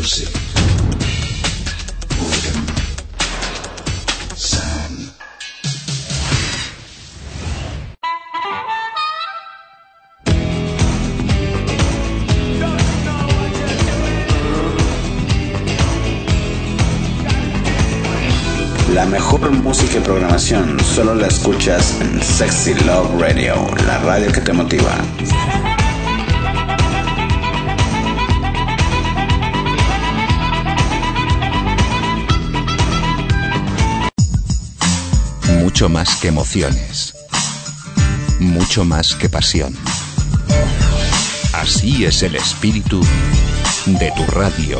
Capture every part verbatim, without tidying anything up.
Music. Rhythm. Sound. La mejor música y programación solo la escuchas en Sexy Love Radio, la radio que te motiva. Mucho más que emociones, mucho más que pasión. Así es el espíritu de tu radio.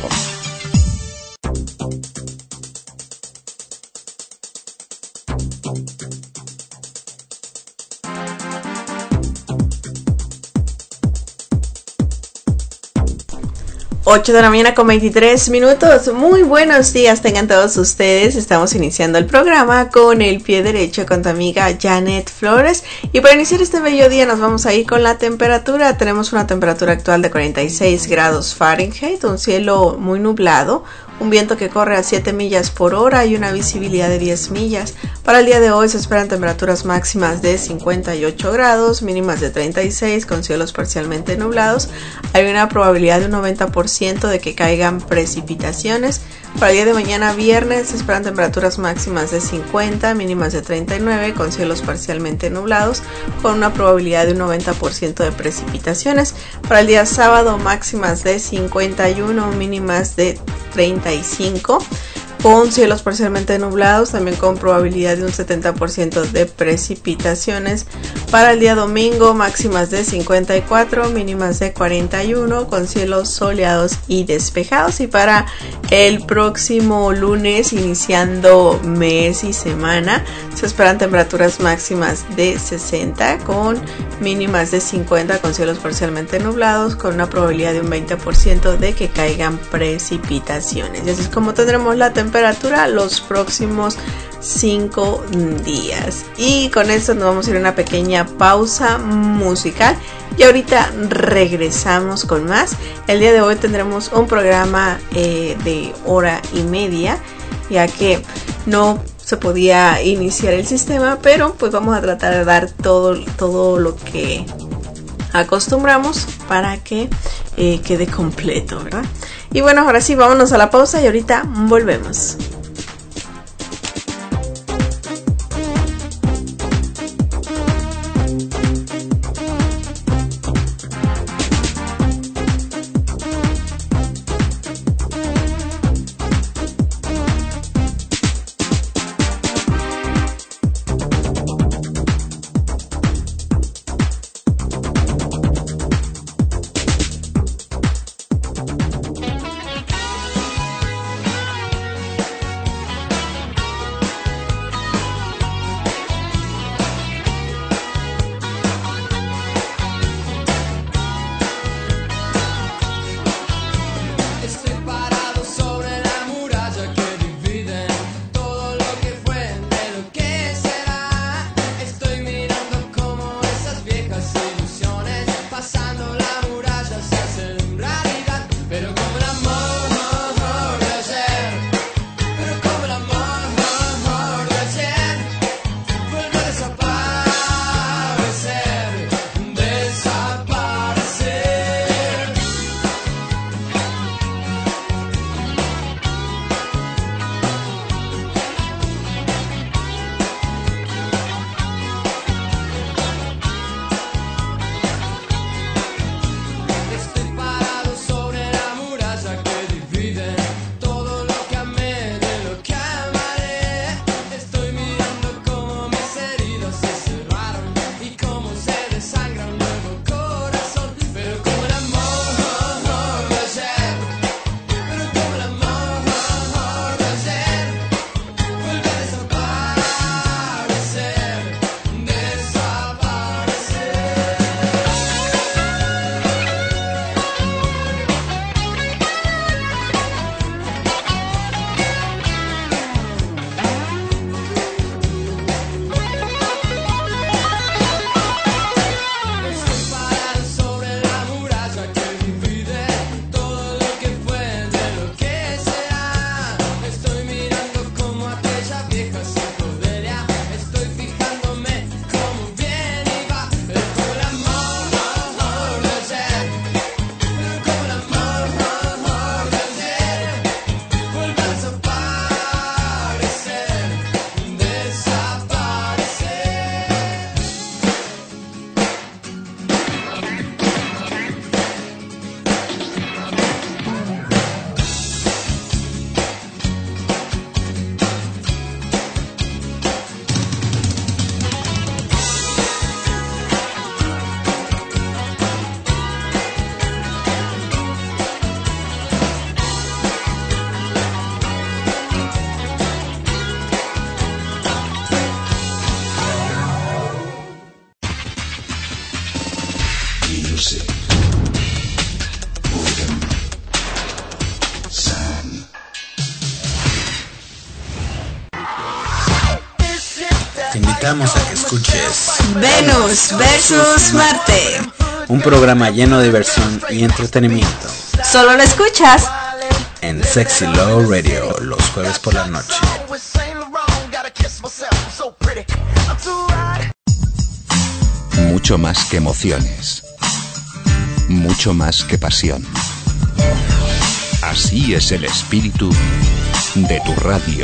ocho de la mañana con veintitrés minutos. Muy buenos días tengan todos ustedes. Estamos iniciando el programa con el pie derecho con tu amiga Janet Flores. Y para iniciar este bello día nos vamos a ir con la temperatura. Tenemos una temperatura actual de cuarenta y seis grados Fahrenheit, un cielo muy nublado, un viento que corre a siete millas por hora y una visibilidad de diez millas. Para el día de hoy se esperan temperaturas máximas de cincuenta y ocho grados, mínimas de treinta y seis con cielos parcialmente nublados. Hay una probabilidad de un noventa por ciento de que caigan precipitaciones. Para el día de mañana viernes se esperan temperaturas máximas de cincuenta, mínimas de treinta y nueve con cielos parcialmente nublados, con una probabilidad de un noventa por ciento de precipitaciones. Para el día sábado máximas de cincuenta y uno, mínimas de treinta y cinco con cielos parcialmente nublados, también con probabilidad de un setenta por ciento de precipitaciones. Para el día domingo máximas de cincuenta y cuatro, mínimas de cuarenta y uno con cielos soleados y despejados. Y para el próximo lunes, iniciando mes y semana, se esperan temperaturas máximas de sesenta con mínimas de cincuenta con cielos parcialmente nublados, con una probabilidad de un veinte por ciento de que caigan precipitaciones. Y así es como tendremos la temperatura los próximos cinco días. Y con esto nos vamos a ir a una pequeña pausa musical y ahorita regresamos con más. El día de hoy tendremos un programa eh, de hora y media, ya que no se podía iniciar el sistema, pero pues vamos a tratar de dar todo, todo lo que acostumbramos para que eh, quede completo, ¿verdad? Y bueno, ahora sí, vámonos a la pausa y ahorita volvemos. invitamos a que escuches Venus versus Marte, un programa lleno de diversión y entretenimiento. Solo lo escuchas en Sexy Love Radio los jueves por la noche. Mucho más que emociones, mucho más que pasión. Así es el espíritu de tu radio.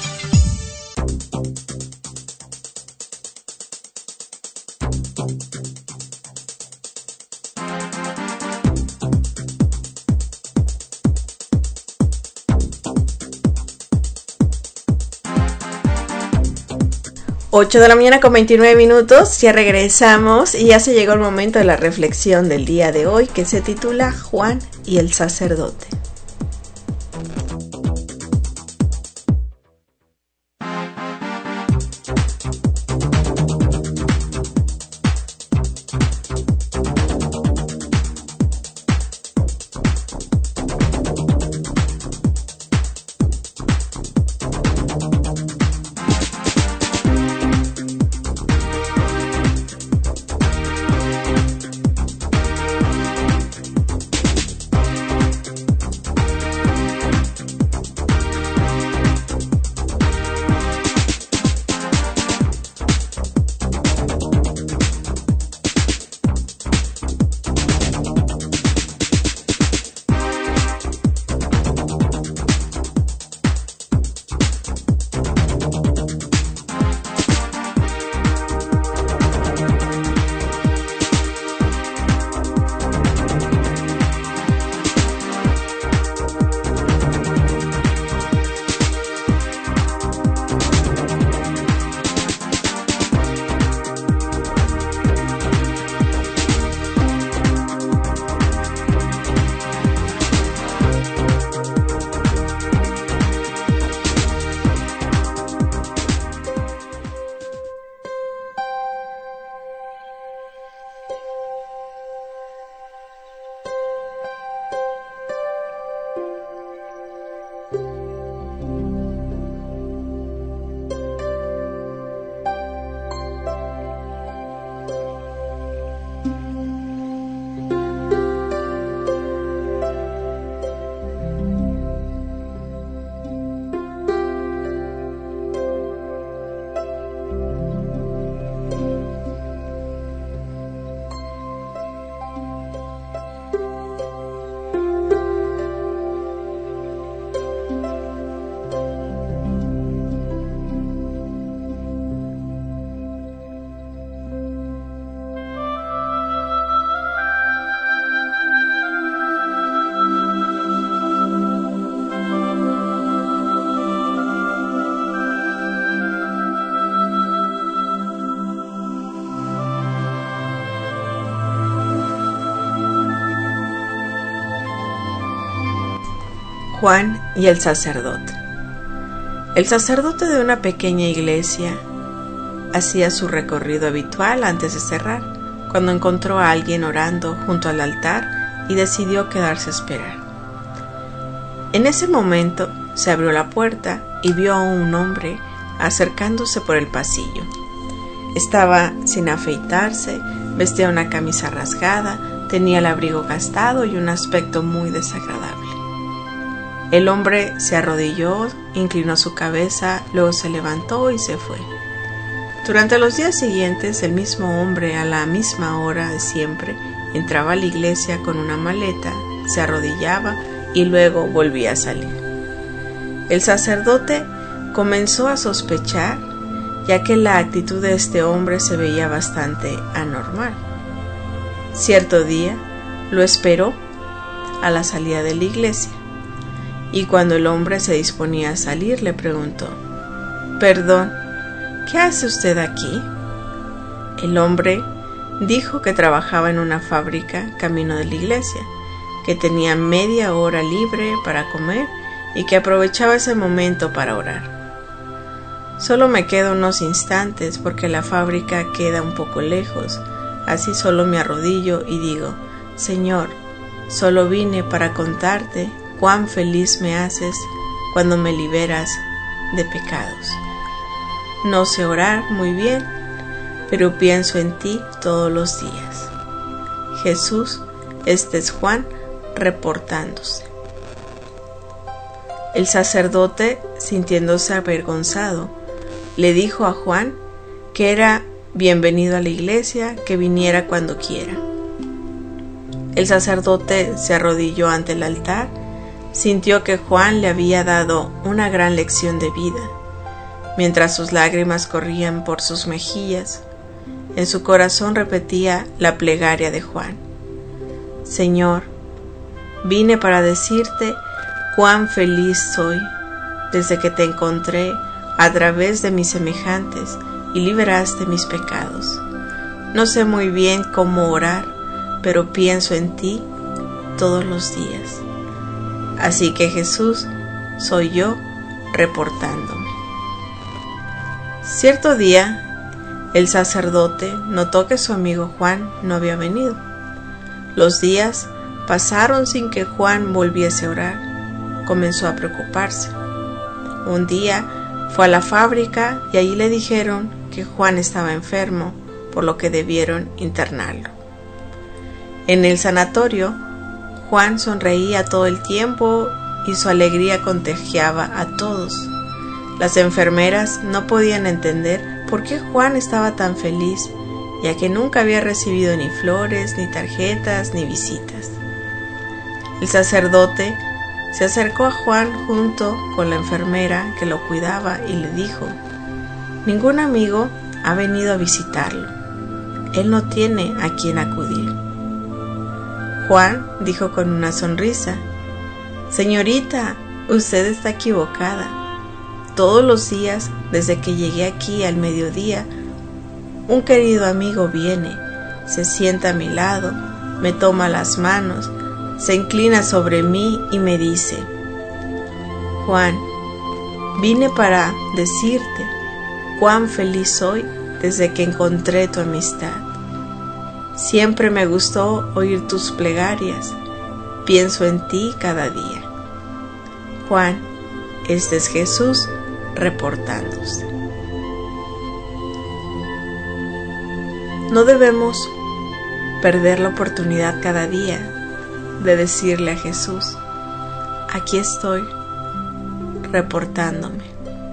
ocho de la mañana con veintinueve minutos, ya regresamos y ya se llegó el momento de la reflexión del día de hoy, que se titula Juan y el sacerdote. Juan y el sacerdote. El sacerdote de una pequeña iglesia hacía su recorrido habitual antes de cerrar, cuando encontró a alguien orando junto al altar y decidió quedarse a esperar. En ese momento se abrió la puerta y vio a un hombre acercándose por el pasillo. Estaba sin afeitarse, vestía una camisa rasgada, tenía el abrigo gastado y un aspecto muy desagradable. El hombre se arrodilló, inclinó su cabeza, luego se levantó y se fue. Durante los días siguientes, el mismo hombre a la misma hora de siempre entraba a la iglesia con una maleta, se arrodillaba y luego volvía a salir. El sacerdote comenzó a sospechar, ya que la actitud de este hombre se veía bastante anormal. Cierto día lo esperó a la salida de la iglesia, y cuando el hombre se disponía a salir le preguntó: «Perdón, ¿qué hace usted aquí?». El hombre dijo que trabajaba en una fábrica camino de la iglesia, que tenía media hora libre para comer y que aprovechaba ese momento para orar. «Solo me quedo unos instantes porque la fábrica queda un poco lejos, así solo me arrodillo y digo: Señor, solo vine para contarte cuán feliz me haces cuando me liberas de pecados». No sé orar muy bien, pero pienso en ti todos los días. Jesús, este es Juan reportándose. El sacerdote, sintiéndose avergonzado, le dijo a Juan que era bienvenido a la iglesia, que viniera cuando quiera. El sacerdote se arrodilló ante el altar, sintió que Juan le había dado una gran lección de vida. Mientras sus lágrimas corrían por sus mejillas, en su corazón repetía la plegaria de Juan. Señor, vine para decirte cuán feliz soy desde que te encontré a través de mis semejantes y liberaste mis pecados. No sé muy bien cómo orar, pero pienso en ti todos los días. Así que Jesús, soy yo reportándome. Cierto día, el sacerdote notó que su amigo Juan no había venido. Los días pasaron sin que Juan volviese a orar. Comenzó a preocuparse. Un día fue a la fábrica y allí le dijeron que Juan estaba enfermo, por lo que debieron internarlo. En el sanatorio, Juan sonreía todo el tiempo y su alegría contagiaba a todos. Las enfermeras no podían entender por qué Juan estaba tan feliz, ya que nunca había recibido ni flores, ni tarjetas, ni visitas. El sacerdote se acercó a Juan junto con la enfermera que lo cuidaba y le dijo: ningún amigo ha venido a visitarlo. Él no tiene a quien acudir. Juan dijo con una sonrisa: señorita, usted está equivocada. Todos los días, desde que llegué aquí al mediodía, un querido amigo viene, se sienta a mi lado, me toma las manos, se inclina sobre mí y me dice: Juan, vine para decirte cuán feliz soy desde que encontré tu amistad. Siempre me gustó oír tus plegarias, pienso en ti cada día. Juan, este es Jesús reportándose. No debemos perder la oportunidad cada día de decirle a Jesús: aquí estoy reportándome.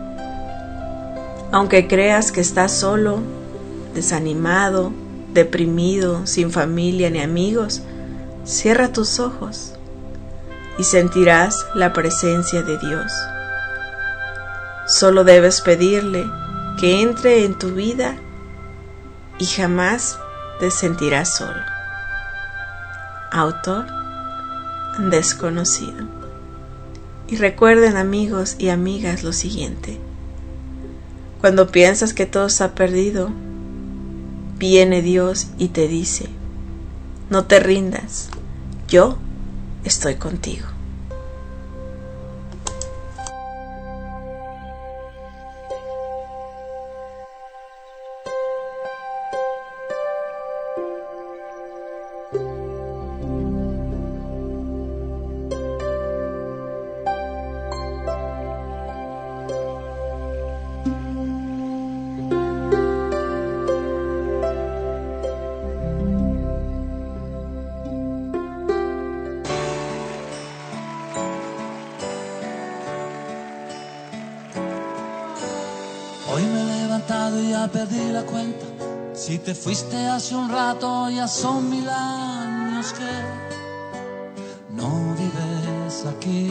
Aunque creas que estás solo, desanimado, deprimido, sin familia ni amigos, cierra tus ojos y sentirás la presencia de Dios. Solo debes pedirle que entre en tu vida y jamás te sentirás solo. Autor desconocido. Y recuerden, amigos y amigas, lo siguiente: cuando piensas que todo está perdido, viene Dios y te dice: no te rindas, yo estoy contigo. Hoy me he levantado y ya perdí la cuenta. Si te fuiste hace un rato, ya son mil años que no vives aquí.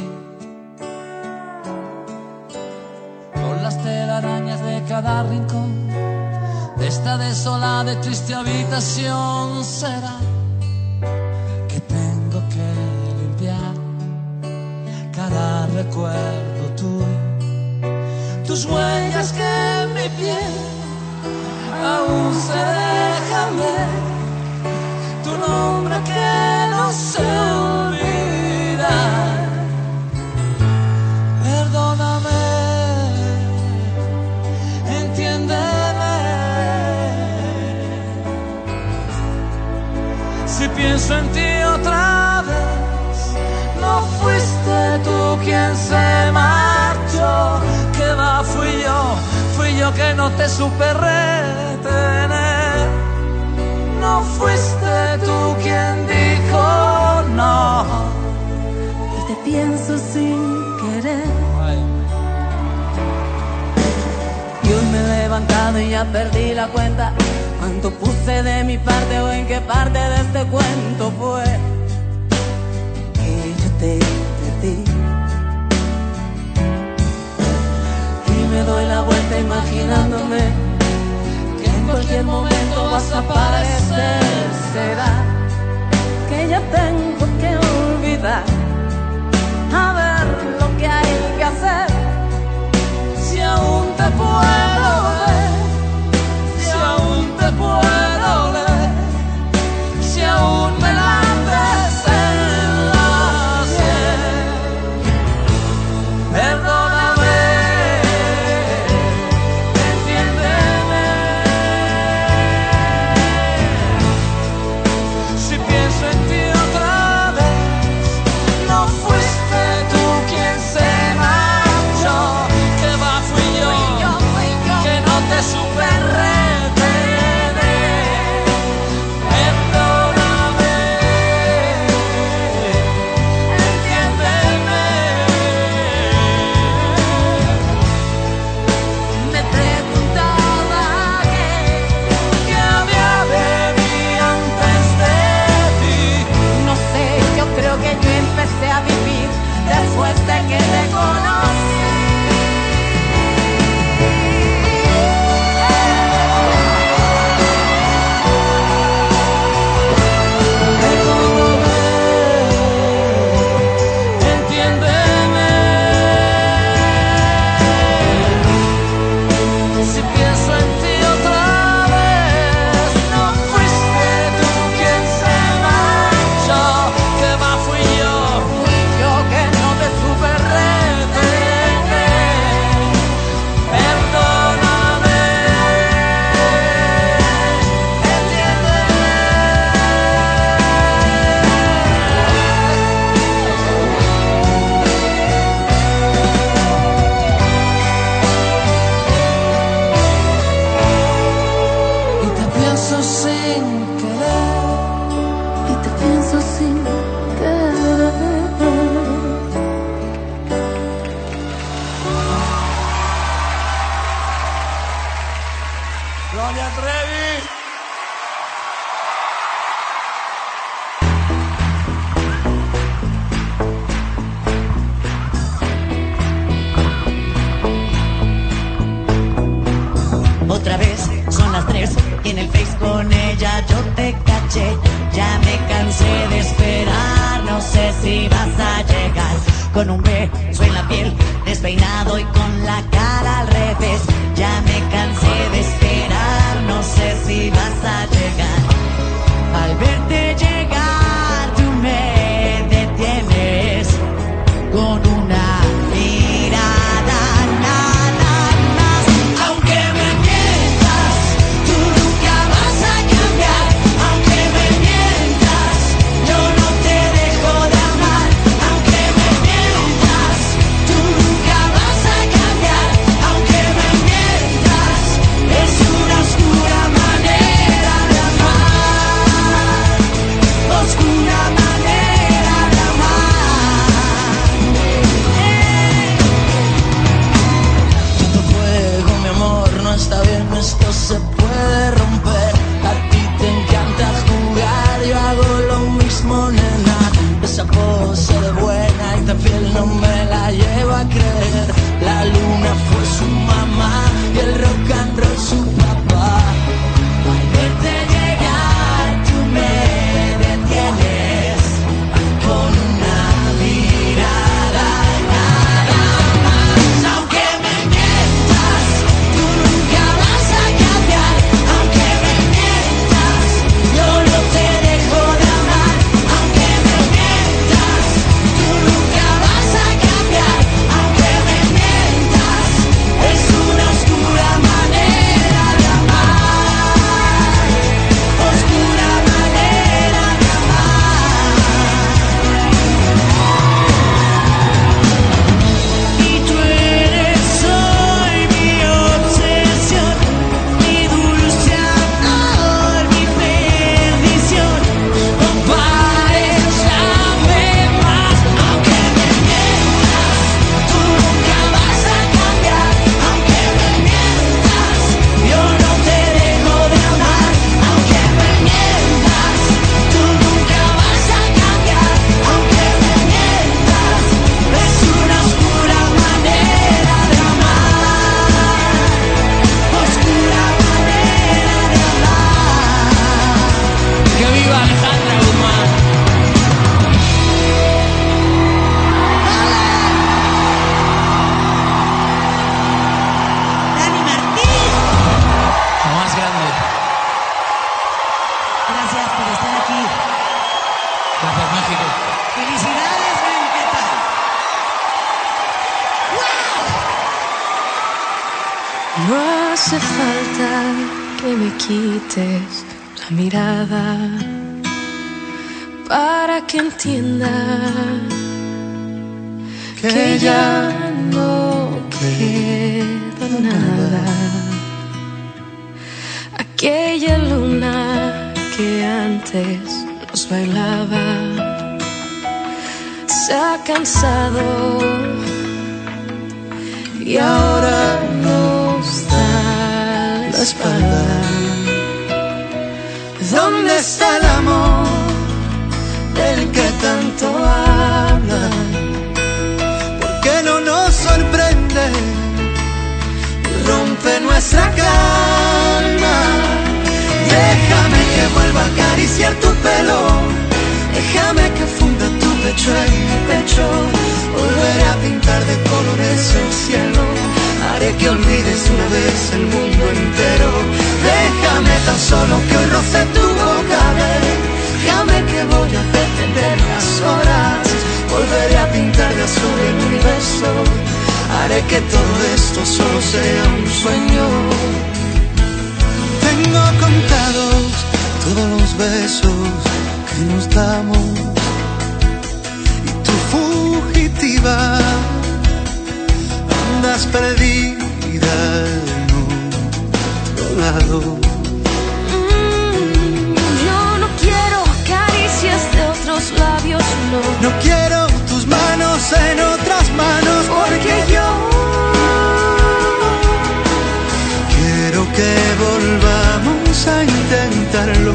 Por las telarañas de cada rincón de esta desolada y triste habitación, será que tengo que limpiar cada recuerdo tuyo. Tus huellas que en mi piel aún se dejan ver, tu nombre que no sé olvidar. Perdóname, entiéndeme. Si pienso en ti otra vez, no fuiste tú quien se marchó. Que va, fui yo, fui yo que no te supe retener. No fuiste tú quien dijo no. Y te pienso sin querer. Y hoy me he levantado y ya perdí la cuenta. ¿Cuánto puse de mi parte o en qué parte de este cuento fue que yo te perdí? Y me doy la vuelta imaginándome que en cualquier momento vas a aparecer. Será que ya tengo que olvidar, a ver lo que hay que hacer. Si aún te puedo ver, si aún te puedo leer, si aún me lates en la sien. Perdóname, entiéndeme. Si pienso en ti otra vez, no fuiste tú quien se marchó. Que va, fui yo, que no te supe retener. Perdóname, entiéndeme. Me preguntaba qué, qué había de mí antes de ti. No sé, yo creo que yo empecé a vivir después de que te conocí. Entiéndeme. Si pienso en ti otra vez, no fuiste tú quien se marchó. Que va, fui yo, fui yo que no te supe retener. Perdóname, entiéndeme. Y te pienso sin querer, y te pienso sin querer. Gloria Trevi. Otra vez son las tres y en el Face con ella yo te caché. Ya me cansé de esperar, no sé si vas a llegar. Con un beso en la piel, despeinado y con la cara al revés. Ya me cansé de esperar, no sé si vas a llegar. Al verte llegar tú me detienes con una mirada, nada más. Aunque me mientas, tú nunca vas a cambiar. Aunque me mientas, yo no te dejo de amar. Aunque me mientas, tú nunca vas a cambiar. Aunque me mientas, es una oscura manera de amar. Oscura manera de amar. Tanto fuego, mi amor, no está bien, esto se puede romper. A ti te encanta jugar, yo hago lo mismo, nena. Esa pose de buena y esta piel no me la llevo a creer. La luna fue su mamá y el rock and roll su papá. Al verte llegar tú me detienes con una mirada, nada más. Aunque me mientas, tú nunca vas a cambiar. Aunque me mientas, yo no te dejo de amar. Aunque me mientas, tú nunca vas a cambiar. No hace falta que me quites la mirada para que entienda que, que ya no queda nada. Aquella luna que antes nos bailaba se ha cansado y ahora nos da la espalda. ¿Dónde está el amor del que tanto hablan? ¿Por qué no nos sorprende y rompe nuestra calma? Déjame que vuelva a acariciar tu pelo, déjame que funda tu pecho en mi pecho. Volveré a pintar de colores el cielo, haré que olvides una vez el mundo entero. Déjame tan solo que hoy roce tu boca, déjame que voy a detener las horas. Volveré a pintar de azul el universo, haré que todo esto solo sea un sueño. Tengo contados todos los besos que nos damos, y tú fugitiva andas perdida en otro lado. Mm, yo no quiero caricias de otros labios, no. No quiero tus manos en otras manos, porque yo quiero que volvamos a intentarlo.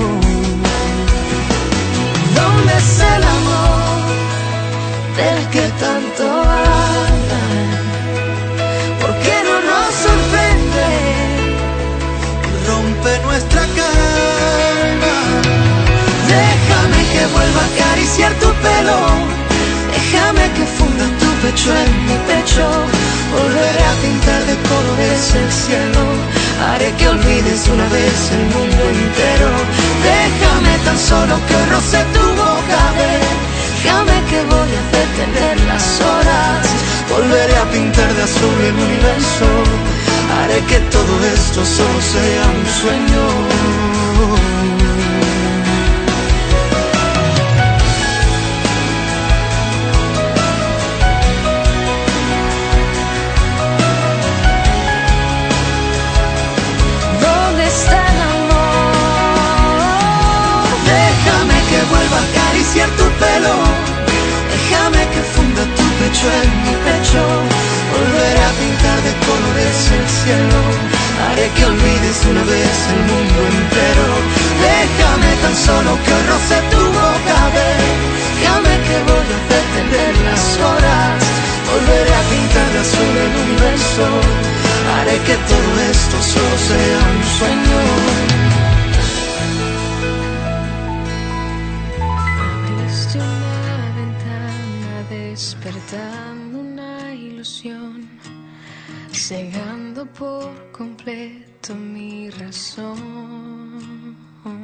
¿Dónde está el amor del que tanto hablan? ¿Por qué no nos sorprende y rompe nuestra calma? Déjame que vuelva a acariciar tu pelo, déjame que funda tu pecho en mi pecho. Volveré a pintar de colores el cielo, haré que olvides una vez el mundo entero. Déjame tan solo que roce tu boca, déjame que voy a detener las horas. Volveré a pintar de azul el universo, haré que todo esto solo sea un sueño. Acariciar tu pelo, déjame que funda tu pecho en mi pecho. Volveré a pintar de colores el cielo, haré que olvides una vez el mundo entero. Déjame tan solo que roce tu boca, déjame que voy a detener las horas. Volveré a pintar de azul el universo, haré que todo esto solo sea un sueño. Despertando una ilusión, cegando por completo mi razón.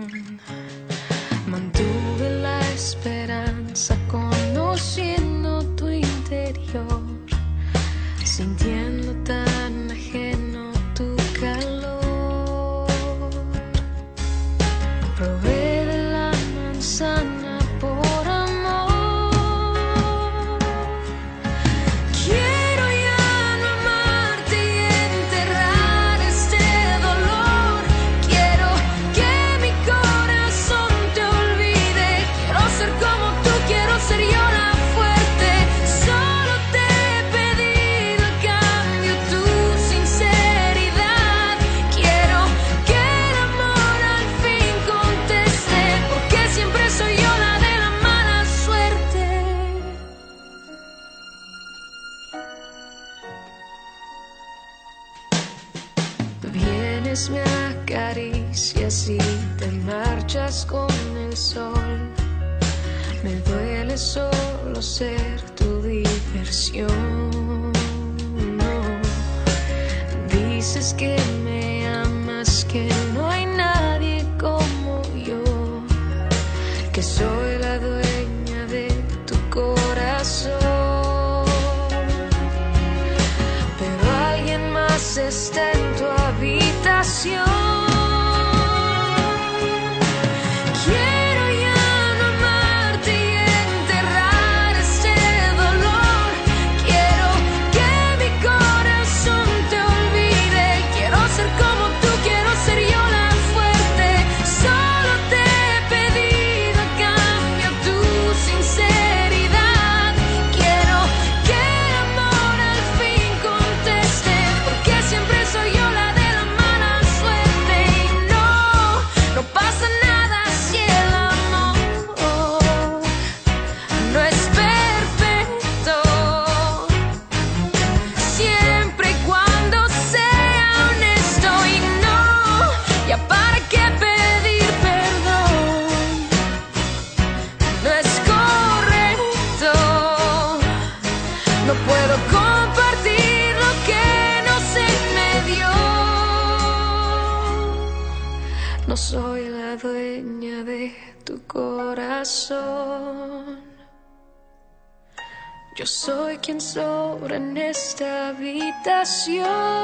Mantuve la esperanza conociendo tu interior, sintiendo tan ajeno tu calor. Probé de la manzana por amor. Quiero ya no amarte y enterrar este dolor. Quiero que mi corazón te olvide. Quiero ser como tú, quiero ser yo la fuerte. Solo te he pedido a cambio tu sinceridad. Quiero que el amor al fin conteste, porque siempre soy yo la de la mala suerte. Vienes, me acaricias y te marchas con el sol. Me duele solo ser tu diversión. No. Dices que me amas, que no hay nadie como yo, que soy la dueña de tu corazón. Pero alguien más está en tu soy la dueña de tu corazón. Yo soy quien sobra en esta habitación.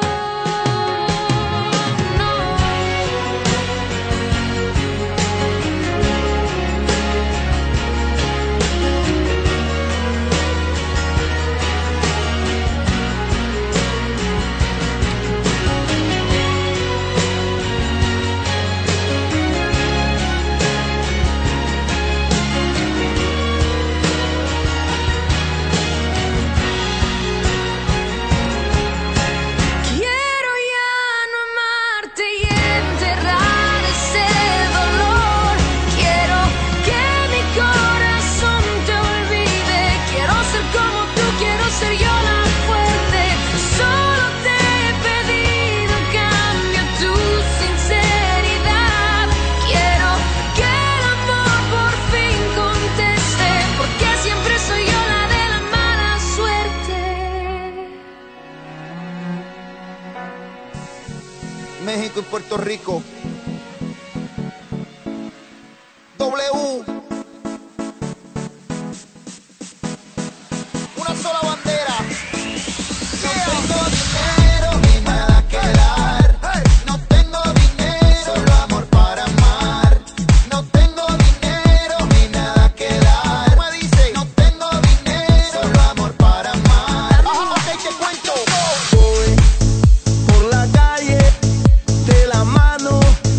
México y Puerto Rico. W. Una sola bandera. Yeah. No tengo dinero ni nada que dar. Hey. No tengo dinero, solo amor para amar. No tengo dinero ni nada que dar. ¿Cómo dice? No tengo dinero, solo amor para amar. Ajá, ok, te cuento. Voy por la calle de la mano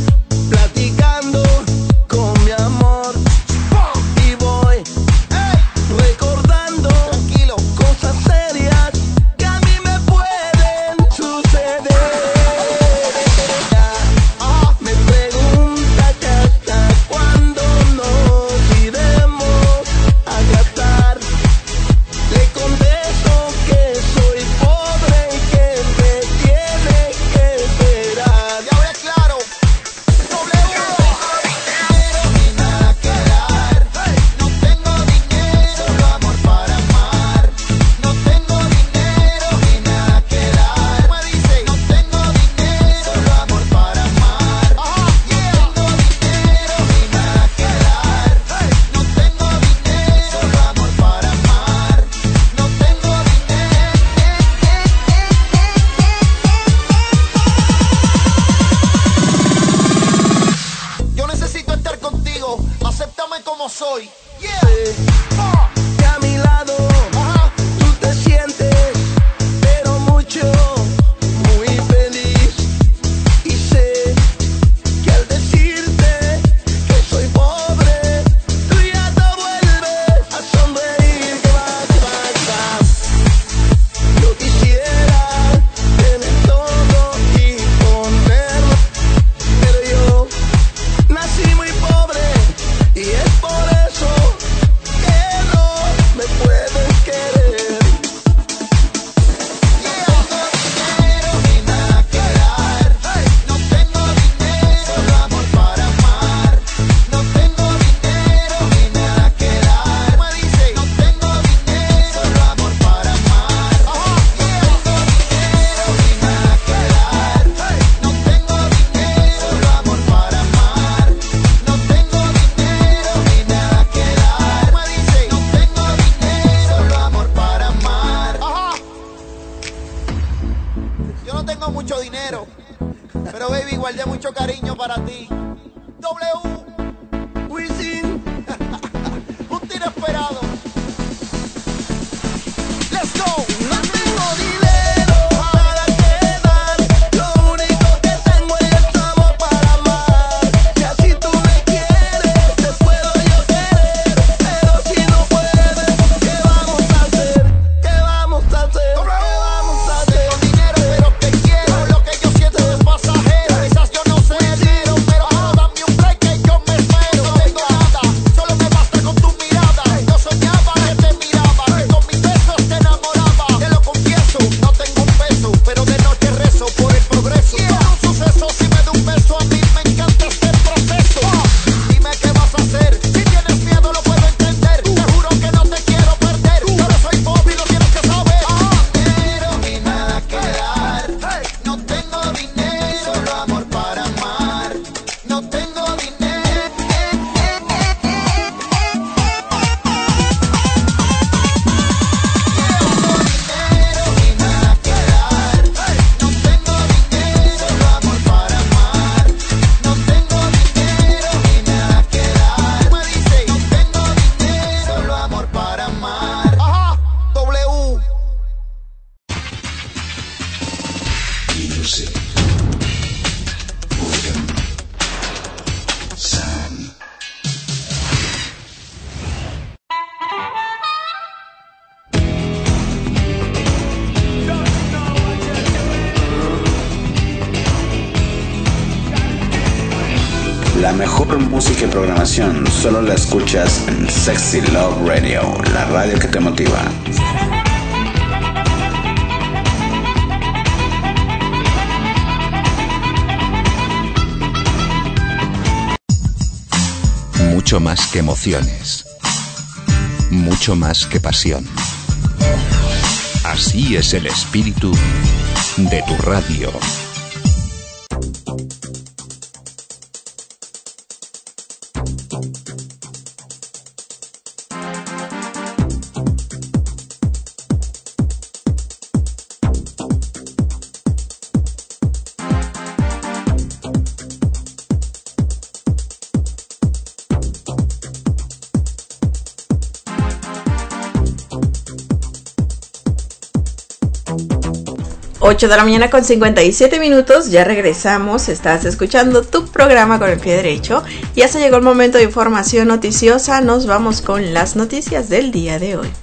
guardé mucho cariño para ti. W, Wisin, un tiro esperado. Let's go. No tengo dinero para quedar, lo único que tengo es el sabor para amar. Si así tú me quieres, te puedo yo querer, pero si no puedes, ¿qué vamos a hacer? ¿Qué vamos a hacer? ¿Qué vamos a hacer? Tengo dinero, pero te quiero, lo que yo siento es pasajero. Quizás yo no sé el dinero, pero oh, dame un break que yo me espero. No tengo nada, solo me basta con tu mirada. Yo soñaba que te miraba, que con mis besos te enamoraba. Te lo confieso, no tengo un peso, pero de noche rezo por el progreso. Quiero un suceso, si me da un beso, a mí me encanta este proceso. Oh, dime qué vas a hacer, si tienes miedo lo puedo entender. Te juro que no te quiero perder, yo no soy Bobby, lo tienes que saber. Oh, dinero y nada que dar, no tengo dinero, solo amor para amar. No tengo dinero. Dinero y nada que dar, no tengo dinero, solo amor para amar. No tengo dinero y nada que dar. Me dice, no tengo dinero, solo amor para amar. Ajá, W. Music. William. Sam. La mejor música y programación solo la escuchas en Sexy Love Radio, la radio que te motiva. Mucho más que emociones. Mucho más que pasión. Así es el espíritu de tu radio. ocho de la mañana con cincuenta y siete minutos, ya regresamos, estás escuchando tu programa con el pie derecho. Ya se llegó el momento de información noticiosa, nos vamos con las noticias del día de hoy.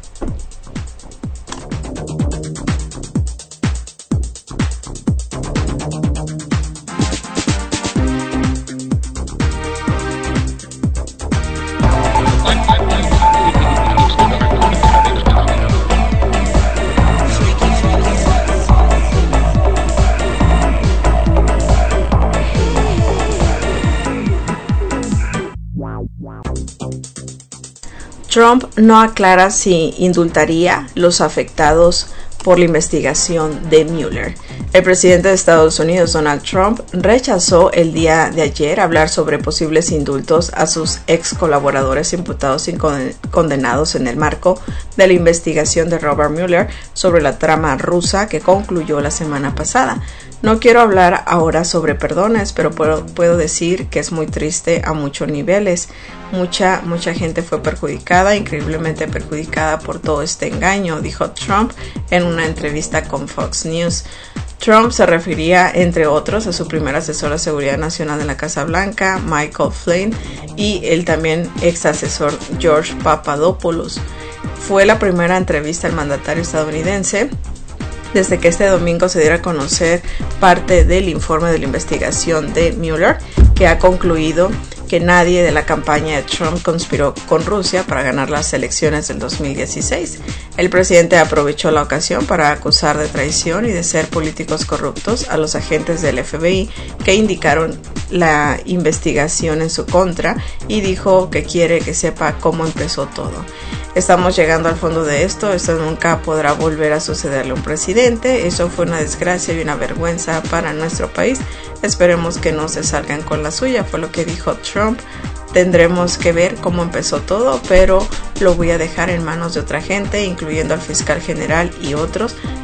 Trump no aclara si indultaría los afectados por la investigación de Mueller. El presidente de Estados Unidos, Donald Trump, rechazó el día de ayer hablar sobre posibles indultos a sus ex colaboradores imputados y condenados en el marco de la investigación de Robert Mueller sobre la trama rusa que concluyó la semana pasada. No quiero hablar ahora sobre perdones, pero puedo, puedo decir que es muy triste a muchos niveles. Mucha, mucha gente fue perjudicada, increíblemente perjudicada por todo este engaño, dijo Trump en una entrevista con Fox News. Trump se refería, entre otros, a su primer asesor de seguridad nacional en la Casa Blanca, Michael Flynn, y el también ex asesor George Papadopoulos. Fue la primera entrevista al mandatario estadounidense desde que este domingo se diera a conocer parte del informe de la investigación de Mueller, que ha concluido que nadie de la campaña de Trump conspiró con Rusia para ganar las elecciones del dos mil dieciséis. El presidente aprovechó la ocasión para acusar de traición y de ser políticos corruptos a los agentes del F B I que indicaron la investigación en su contra y dijo que quiere que sepa cómo empezó todo. Estamos llegando al fondo de esto, esto nunca podrá volver a sucederle a un presidente, eso fue una desgracia y una vergüenza para nuestro país, esperemos que no se salgan con la suya, fue lo que dijo Trump. Tendremos que ver cómo empezó todo, pero lo voy a dejar en manos de otra gente, incluyendo al fiscal general y otros,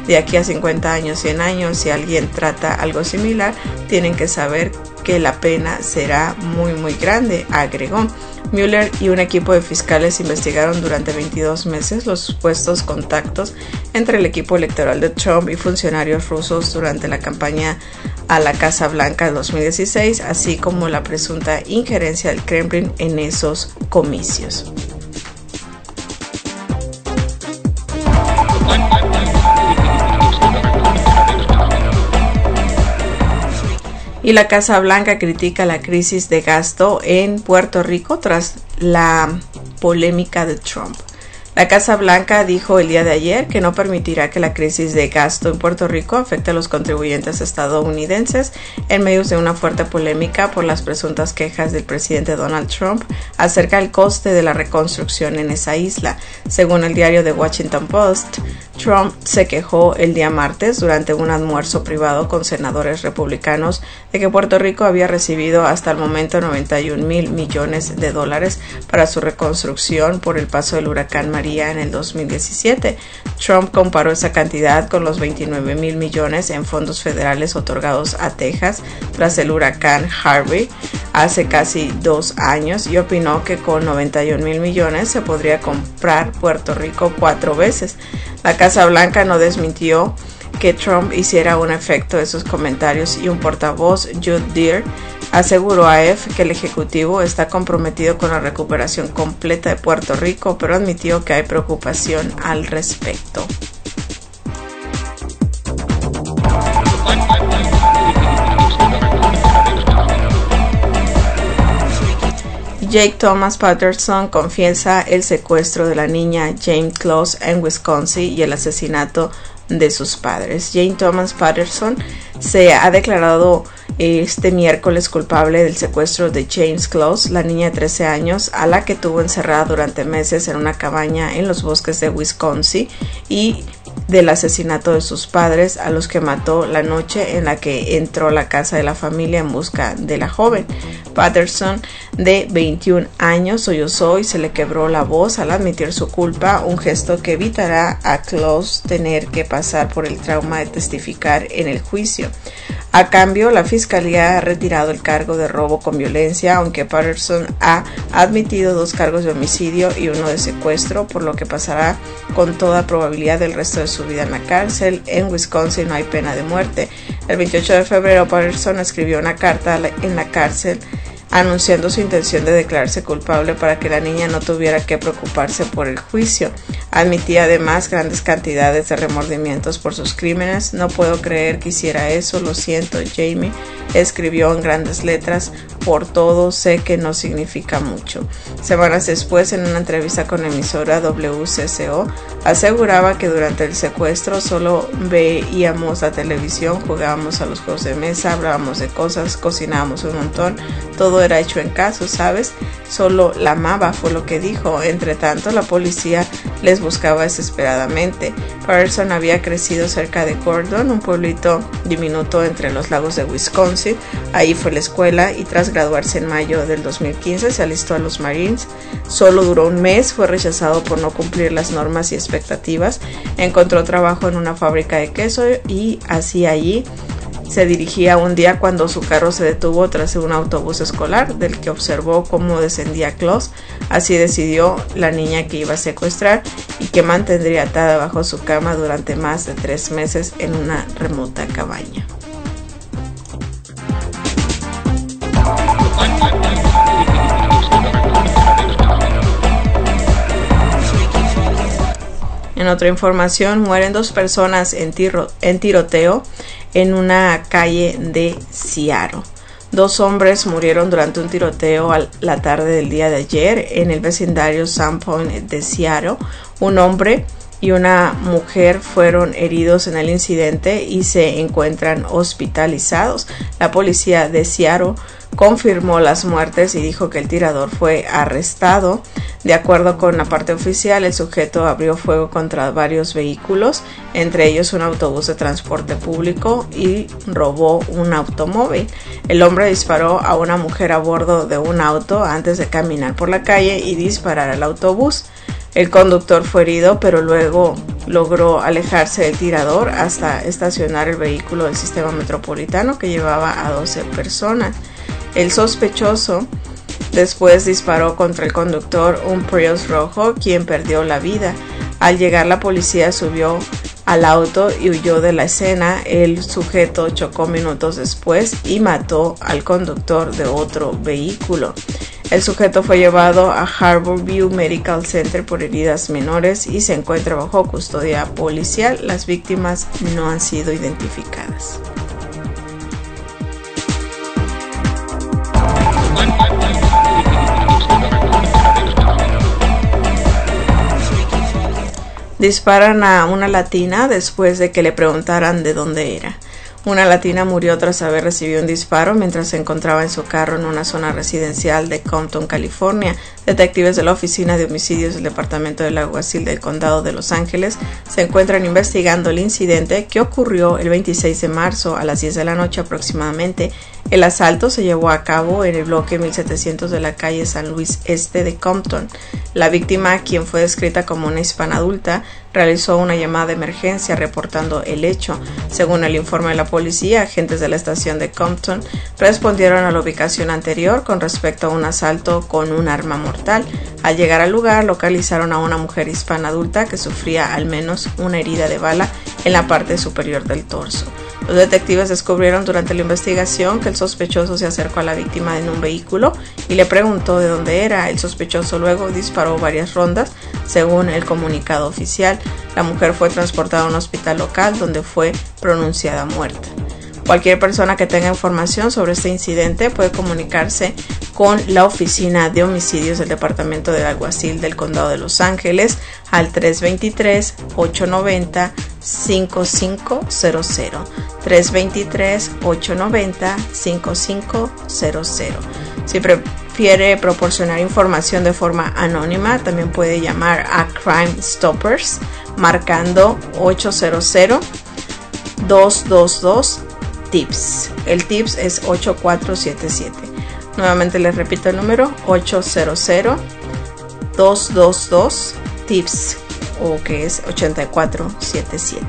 De aquí a cincuenta años, cien años, si alguien trata algo similar, tienen que saber que la pena será muy muy grande, agregó. Mueller y un equipo de fiscales investigaron durante veintidós meses los supuestos contactos entre el equipo electoral de Trump y funcionarios rusos durante la campaña a la Casa Blanca de dos mil dieciséis, así como la presunta injerencia del Kremlin en esos comicios. Y la Casa Blanca critica la crisis de gasto en Puerto Rico tras la polémica de Trump. La Casa Blanca dijo el día de ayer que no permitirá que la crisis de gasto en Puerto Rico afecte a los contribuyentes estadounidenses en medio de una fuerte polémica por las presuntas quejas del presidente Donald Trump acerca del coste de la reconstrucción en esa isla. Según el diario The Washington Post, Trump se quejó el día martes durante un almuerzo privado con senadores republicanos de que Puerto Rico había recibido hasta el momento noventa y un mil millones de dólares para su reconstrucción por el paso del huracán María en el dos mil diecisiete. Trump comparó esa cantidad con los veintinueve mil millones en fondos federales otorgados a Texas tras el huracán Harvey hace casi dos años y opinó que con noventa y un mil millones se podría comprar Puerto Rico cuatro veces. La Casa Blanca no desmintió que Trump hiciera un efecto de sus comentarios y un portavoz, Jude Deere, aseguró a A F que el ejecutivo está comprometido con la recuperación completa de Puerto Rico, pero admitió que hay preocupación al respecto. Jake Thomas Patterson confiesa el secuestro de la niña Jane Close en Wisconsin y el asesinato de sus padres. Jane Thomas Patterson se ha declarado este miércoles culpable del secuestro de James Close, la niña de trece años, a la que tuvo encerrada durante meses en una cabaña en los bosques de Wisconsin, y del asesinato de sus padres, a los que mató la noche en la que entró a la casa de la familia en busca de la joven. Patterson, de veintiún años, sollozó y se le quebró la voz al admitir su culpa, un gesto que evitará a Close tener que pasar por el trauma de testificar en el juicio. A cambio, la fiscalía ha retirado el cargo de robo con violencia, aunque Patterson ha admitido dos cargos de homicidio y uno de secuestro, por lo que pasará con toda probabilidad el resto de su vida en la cárcel. En Wisconsin no hay pena de muerte. El veintiocho de febrero, Patterson escribió una carta en la cárcel anunciando su intención de declararse culpable para que la niña no tuviera que preocuparse por el juicio. Admitía además grandes cantidades de remordimientos por sus crímenes. No puedo creer que hiciera eso, lo siento, Jamie, escribió en grandes letras, por todo, sé que no significa mucho. Semanas después, en una entrevista con la emisora W C C O, aseguraba que durante el secuestro solo veíamos la televisión, jugábamos a los juegos de mesa, hablábamos de cosas, cocinábamos un montón, todo era hecho en casa, ¿sabes? Solo la amaba, fue lo que dijo. Entre tanto, la policía les buscaba desesperadamente. Patterson había crecido cerca de Gordon, un pueblito diminuto entre los lagos de Wisconsin. Ahí fue la escuela y tras graduarse en mayo del dos mil quince se alistó a los Marines. Solo duró un mes, fue rechazado por no cumplir las normas y expectativas. Encontró trabajo en una fábrica de queso y así allí se dirigía un día cuando su carro se detuvo tras un autobús escolar del que observó cómo descendía Close. Así decidió la niña que iba a secuestrar y que mantendría atada bajo su cama durante más de tres meses en una remota cabaña. En otra información, mueren dos personas en, tiro, en tiroteo en una calle de Seattle. Dos hombres murieron durante un tiroteo a la tarde del día de ayer en el vecindario Sandpoint de Seattle. Un hombre y una mujer fueron heridos en el incidente y se encuentran hospitalizados. La policía de Seattle confirmó las muertes y dijo que el tirador fue arrestado. De acuerdo con la parte oficial, el sujeto abrió fuego contra varios vehículos, entre ellos un autobús de transporte público, y robó un automóvil. El hombre disparó a una mujer a bordo de un auto antes de caminar por la calle y disparar al autobús. El conductor fue herido, pero luego logró alejarse del tirador hasta estacionar el vehículo del sistema metropolitano que llevaba a doce personas. El sospechoso después disparó contra el conductor, un Prius rojo, quien perdió la vida. Al llegar la policía subió al auto y huyó de la escena. El sujeto chocó minutos después y mató al conductor de otro vehículo. El sujeto fue llevado a Harborview Medical Center por heridas menores y se encuentra bajo custodia policial. Las víctimas no han sido identificadas. Disparan a una latina después de que le preguntaran de dónde era. Una latina murió tras haber recibido un disparo mientras se encontraba en su carro en una zona residencial de Compton, California. Detectives de la Oficina de Homicidios del Departamento del Alguacil del Condado de Los Ángeles se encuentran investigando el incidente que ocurrió el veintiséis de marzo a las diez de la noche aproximadamente. El asalto se llevó a cabo en el bloque mil setecientos de la calle San Luis Este de Compton. La víctima, quien fue descrita como una hispana adulta, realizó una llamada de emergencia reportando el hecho. Según el informe de la policía, agentes de la estación de Compton respondieron a la ubicación anterior con respecto a un asalto con un arma mortal. Al llegar al lugar, localizaron a una mujer hispana adulta que sufría al menos una herida de bala en la parte superior del torso. Los detectives descubrieron durante la investigación que el sospechoso se acercó a la víctima en un vehículo y le preguntó de dónde era. El sospechoso luego disparó varias rondas, según el comunicado oficial. La mujer fue transportada a un hospital local donde fue pronunciada muerta. Cualquier persona que tenga información sobre este incidente puede comunicarse con la Oficina de Homicidios del Departamento del Alguacil del Condado de Los Ángeles al tres dos tres, ocho nueve cero, cinco cinco cero cero. tres dos tres, ocho nueve cero, cinco cinco cero cero. Si prefiere proporcionar información de forma anónima, también puede llamar a Crime Stoppers marcando ocho cero cero, dos dos dos, tips. El tips es ocho cuatro siete siete. Nuevamente les repito el número ocho cero cero, dos dos dos, tips, o que es ochenta y cuatro setenta y siete.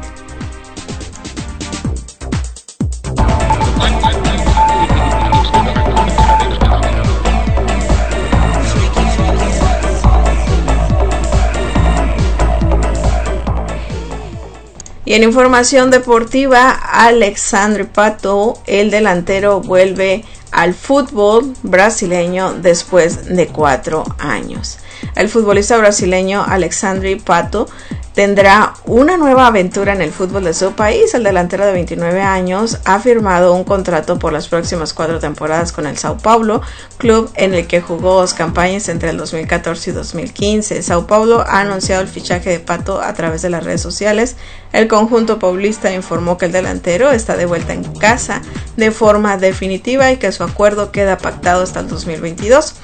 Y en información deportiva, Alexandre Pato, el delantero, vuelve al fútbol brasileño después de cuatro años. El futbolista brasileño Alexandre Pato tendrá una nueva aventura en el fútbol de su país. El delantero de veintinueve años ha firmado un contrato por las próximas cuatro temporadas con el Sao Paulo, club en el que jugó dos campañas entre el dos mil catorce y dos mil quince. Sao Paulo ha anunciado el fichaje de Pato a través de las redes sociales. El conjunto paulista informó que el delantero está de vuelta en casa de forma definitiva y que su acuerdo queda pactado hasta el dos mil veintidós.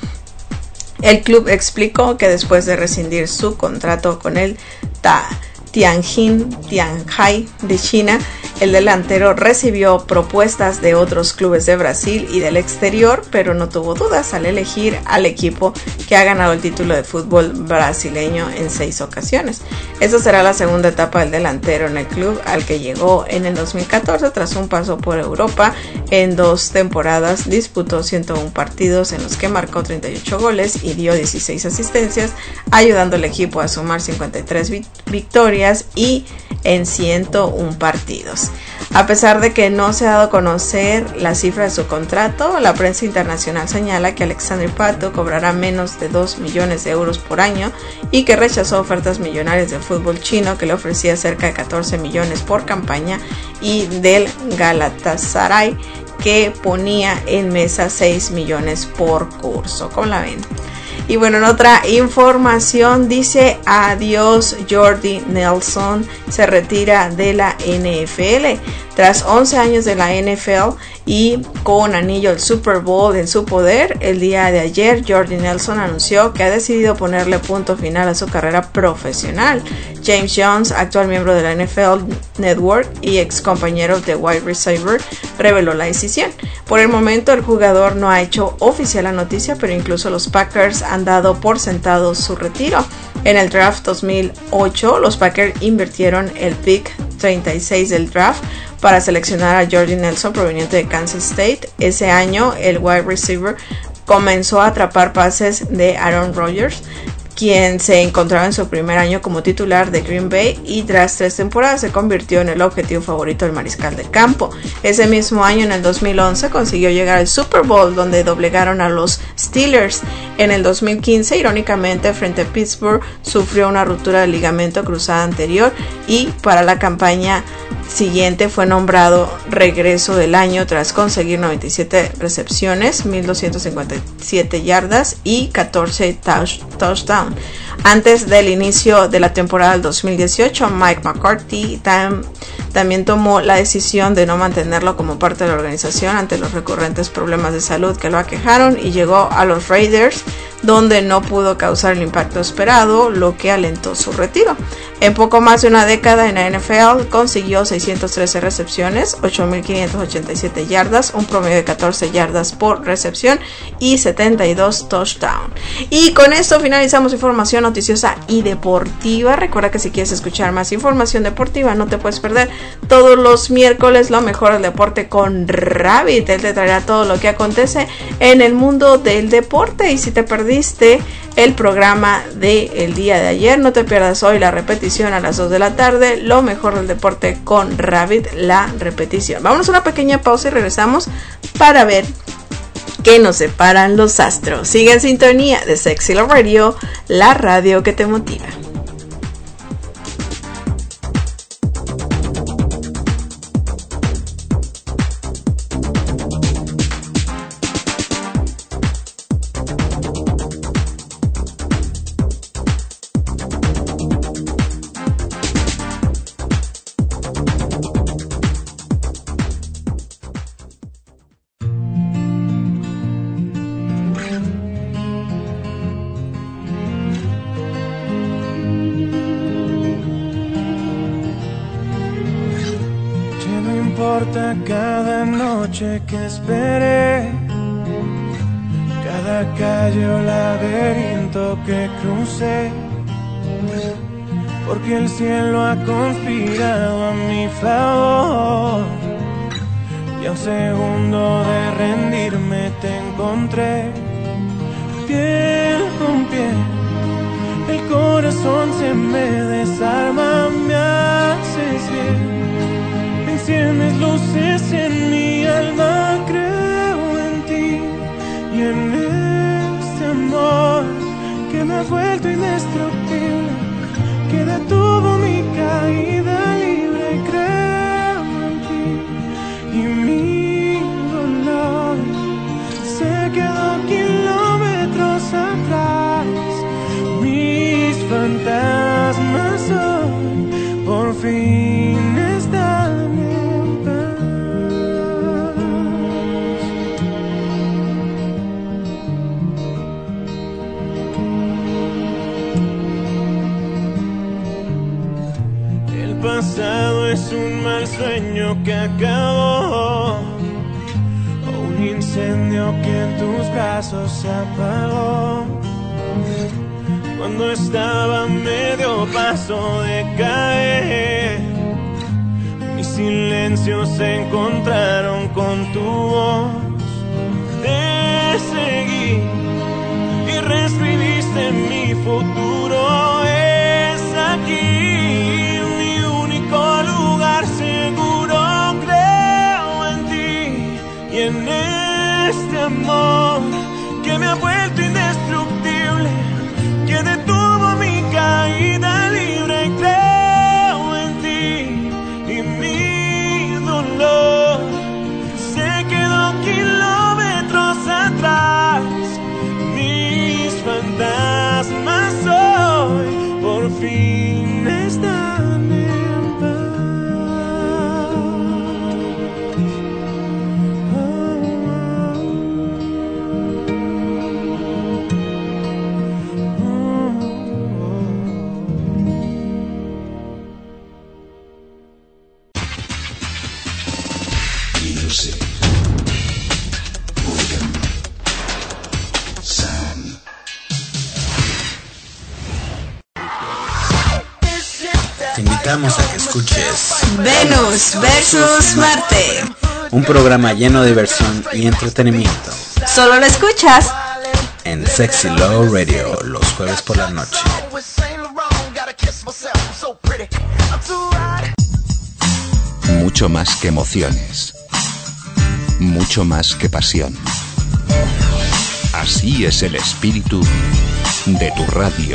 El club explicó que después de rescindir su contrato con el Ta Tianjin Tianjai de China, el delantero recibió propuestas de otros clubes de Brasil y del exterior, pero no tuvo dudas al elegir al equipo que ha ganado el título de fútbol brasileño en seis ocasiones. Esta será la segunda etapa del delantero en el club, al que llegó en el dos mil catorce tras un paso por Europa. En dos temporadas disputó ciento uno partidos en los que marcó treinta y ocho goles y dio dieciséis asistencias, ayudando al equipo a sumar cincuenta y tres victorias y en ciento uno partidos. A pesar de que no se ha dado a conocer la cifra de su contrato, la prensa internacional señala que Alexandre Pato cobrará menos de dos millones de euros por año y que rechazó ofertas millonarias del fútbol chino que le ofrecía cerca de catorce millones por campaña y del Galatasaray que ponía en mesa seis millones por curso. ¿Cómo la ven? Y bueno, en otra información dice adiós Jordi Nelson, se retira de la N F L. Tras once años de la N F L y con anillo del Super Bowl en su poder, el día de ayer Jordi Nelson anunció que ha decidido ponerle punto final a su carrera profesional. James Jones, actual miembro de la N F L Network y ex compañero de wide receiver, reveló la decisión. Por el momento el jugador no ha hecho oficial la noticia, pero incluso los Packers han dado por sentado su retiro. En el draft dos mil ocho, los Packers invirtieron el pick treinta y seis del draft para seleccionar a Jordy Nelson proveniente de Kansas State. Ese año el wide receiver comenzó a atrapar pases de Aaron Rodgers, quien se encontraba en su primer año como titular de Green Bay, y tras tres temporadas se convirtió en el objetivo favorito del mariscal de campo. Ese mismo año, en el dos mil once, consiguió llegar al Super Bowl, donde doblegaron a los Steelers. En el dos mil quince, irónicamente, frente a Pittsburgh, sufrió una ruptura del ligamento cruzado anterior y para la campaña siguiente fue nombrado regreso del año tras conseguir noventa y siete recepciones, mil doscientas cincuenta y siete yardas y catorce touch, touchdowns. Antes del inicio de la temporada del dos mil dieciocho, Mike McCarthy tam, también tomó la decisión de no mantenerlo como parte de la organización ante los recurrentes problemas de salud que lo aquejaron, y llegó a los Raiders, donde no pudo causar el impacto esperado, lo que alentó su retiro. En poco más de una década en la N F L consiguió seiscientas trece recepciones, ocho mil quinientas ochenta y siete yardas, un promedio de catorce yardas por recepción y setenta y dos touchdowns. Y con esto finalizamos información noticiosa y deportiva. Recuerda que si quieres escuchar más información deportiva, no te puedes perder todos los miércoles lo mejor del deporte con Rabbit. Él te traerá todo lo que acontece en el mundo del deporte. Y si te perdiste el programa del día de ayer, no te pierdas hoy la repetición a las dos de la tarde, lo mejor del deporte con Rabbit, la repetición. Vámonos a una pequeña pausa y regresamos para ver qué nos separan los astros. Sigue en sintonía de Sexy Love Radio, la radio que te motiva. Cada noche que esperé, cada calle o laberinto que crucé, porque el cielo ha conspirado a mi favor, y a un segundo de rendirme te encontré, piel con piel, el corazón se me desarma, me haces bien. Enciendes luces en mi alma, creo en ti y en este amor que me ha vuelto indestructible, que detuvo mi caída libre. Creo en ti y mi dolor se quedó kilómetros atrás. Mis fantasmas hoy por fin están en paz. El pasado es un mal sueño que acabó, o un incendio que en tus brazos se apagó. Cuando estaba a medio paso de caer, mis silencios se encontraron con tu voz. Te seguí y reescribiste mi futuro. Es aquí mi único lugar seguro. Creo en ti y en este amor que me ha vuelto indestructible, que detuvo mi caída libre. Creo en ti y mi dolor se quedó kilómetros atrás. Mis fantasmas hoy por fin están en paz. Music, rhythm, sound. invitamos a que escuches Venus versus Marte. Un programa lleno de diversión y entretenimiento. Solo lo escuchas en Sexy Love Radio los jueves por la noche. Mucho más que emociones. Mucho más que pasión. Así es el espíritu de tu radio.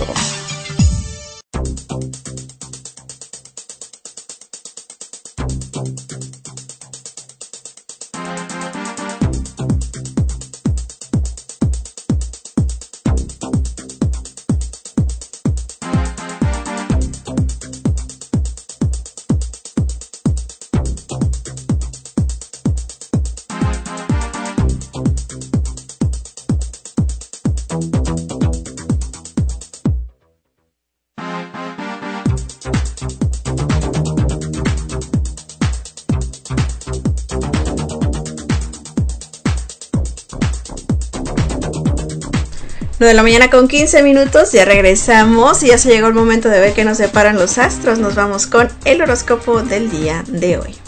nueve de la mañana con quince minutos, ya regresamos y ya se llegó el momento de ver qué nos separan los astros. Nos vamos con el horóscopo del día de hoy.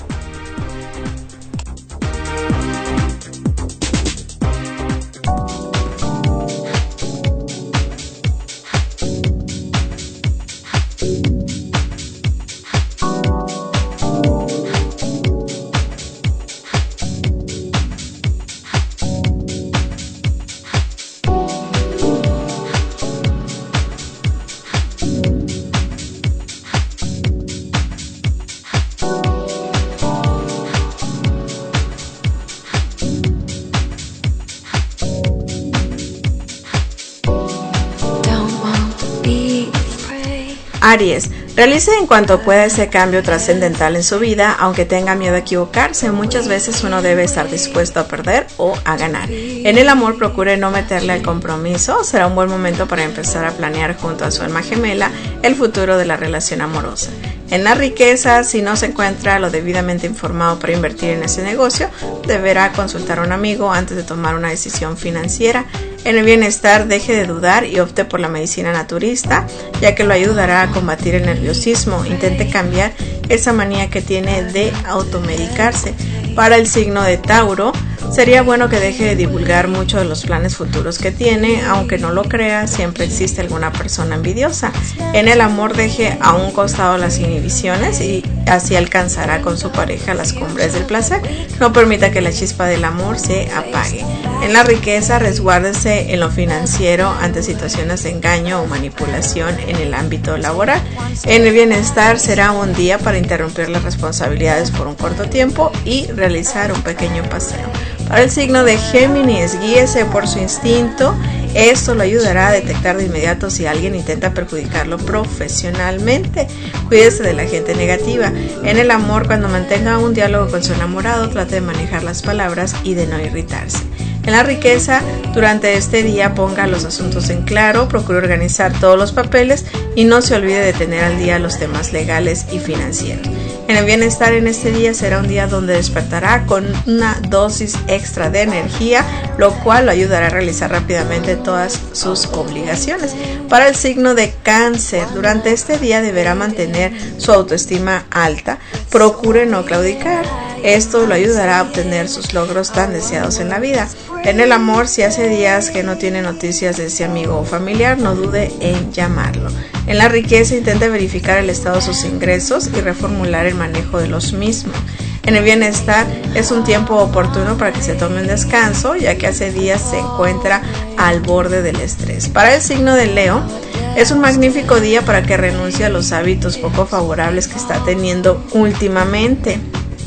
Aries, realice en cuanto pueda ese cambio trascendental en su vida, aunque tenga miedo a equivocarse. Muchas veces uno debe estar dispuesto a perder o a ganar. En el amor, procure no meterle al compromiso. Será un buen momento para empezar a planear junto a su alma gemela el futuro de la relación amorosa. En la riqueza, si no se encuentra lo debidamente informado para invertir en ese negocio, deberá consultar a un amigo antes de tomar una decisión financiera. En el bienestar, deje de dudar y opte por la medicina naturista, ya que lo ayudará a combatir el nerviosismo. Intente cambiar esa manía que tiene de automedicarse. Para el signo de Tauro, sería bueno que deje de divulgar mucho de los planes futuros que tiene. Aunque no lo crea, siempre existe alguna persona envidiosa. En el amor, deje a un costado las inhibiciones y así alcanzará con su pareja las cumbres del placer. No permita que la chispa del amor se apague. En la riqueza, resguárdese en lo financiero ante situaciones de engaño o manipulación en el ámbito laboral. En el bienestar, será un día para interrumpir las responsabilidades por un corto tiempo y realizar un pequeño paseo. Para el signo de Géminis, guíese por su instinto. Esto lo ayudará a detectar de inmediato si alguien intenta perjudicarlo profesionalmente. Cuídese de la gente negativa. En el amor, cuando mantenga un diálogo con su enamorado, trate de manejar las palabras y de no irritarse. En la riqueza, durante este día ponga los asuntos en claro, procure organizar todos los papeles y no se olvide de tener al día los temas legales y financieros. En el bienestar, en este día será un día donde despertará con una dosis extra de energía, lo cual lo ayudará a realizar rápidamente todas sus obligaciones. Para el signo de Cáncer, durante este día deberá mantener su autoestima alta. Procure no claudicar. Esto lo ayudará a obtener sus logros tan deseados en la vida. En el amor, si hace días que no tiene noticias de ese amigo o familiar, no dude en llamarlo. En la riqueza, intente verificar el estado de sus ingresos y reformular el manejo de los mismos. En el bienestar, es un tiempo oportuno para que se tome un descanso, ya que hace días se encuentra al borde del estrés. Para el signo de Leo, es un magnífico día para que renuncie a los hábitos poco favorables que está teniendo últimamente.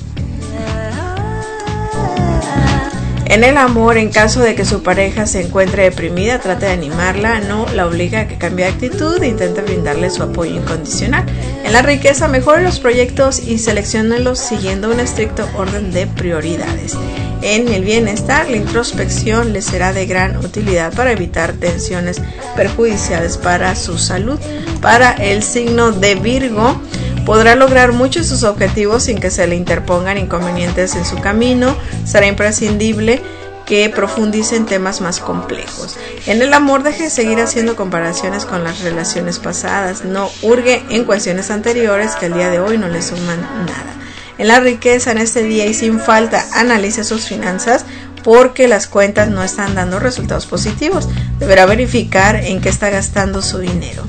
En el amor, en caso de que su pareja se encuentre deprimida, trate de animarla, no la obliga a que cambie de actitud e intente brindarle su apoyo incondicional. En la riqueza, mejore los proyectos y selecciónelos siguiendo un estricto orden de prioridades. En el bienestar, la introspección le será de gran utilidad para evitar tensiones perjudiciales para su salud. Para el signo de Virgo, podrá lograr muchos de sus objetivos sin que se le interpongan inconvenientes en su camino. Será imprescindible que profundice en temas más complejos. En el amor, deje de seguir haciendo comparaciones con las relaciones pasadas, no hurgue en cuestiones anteriores que al día de hoy no le suman nada. En la riqueza, en este día y sin falta, analice sus finanzas porque las cuentas no están dando resultados positivos. Deberá verificar en qué está gastando su dinero.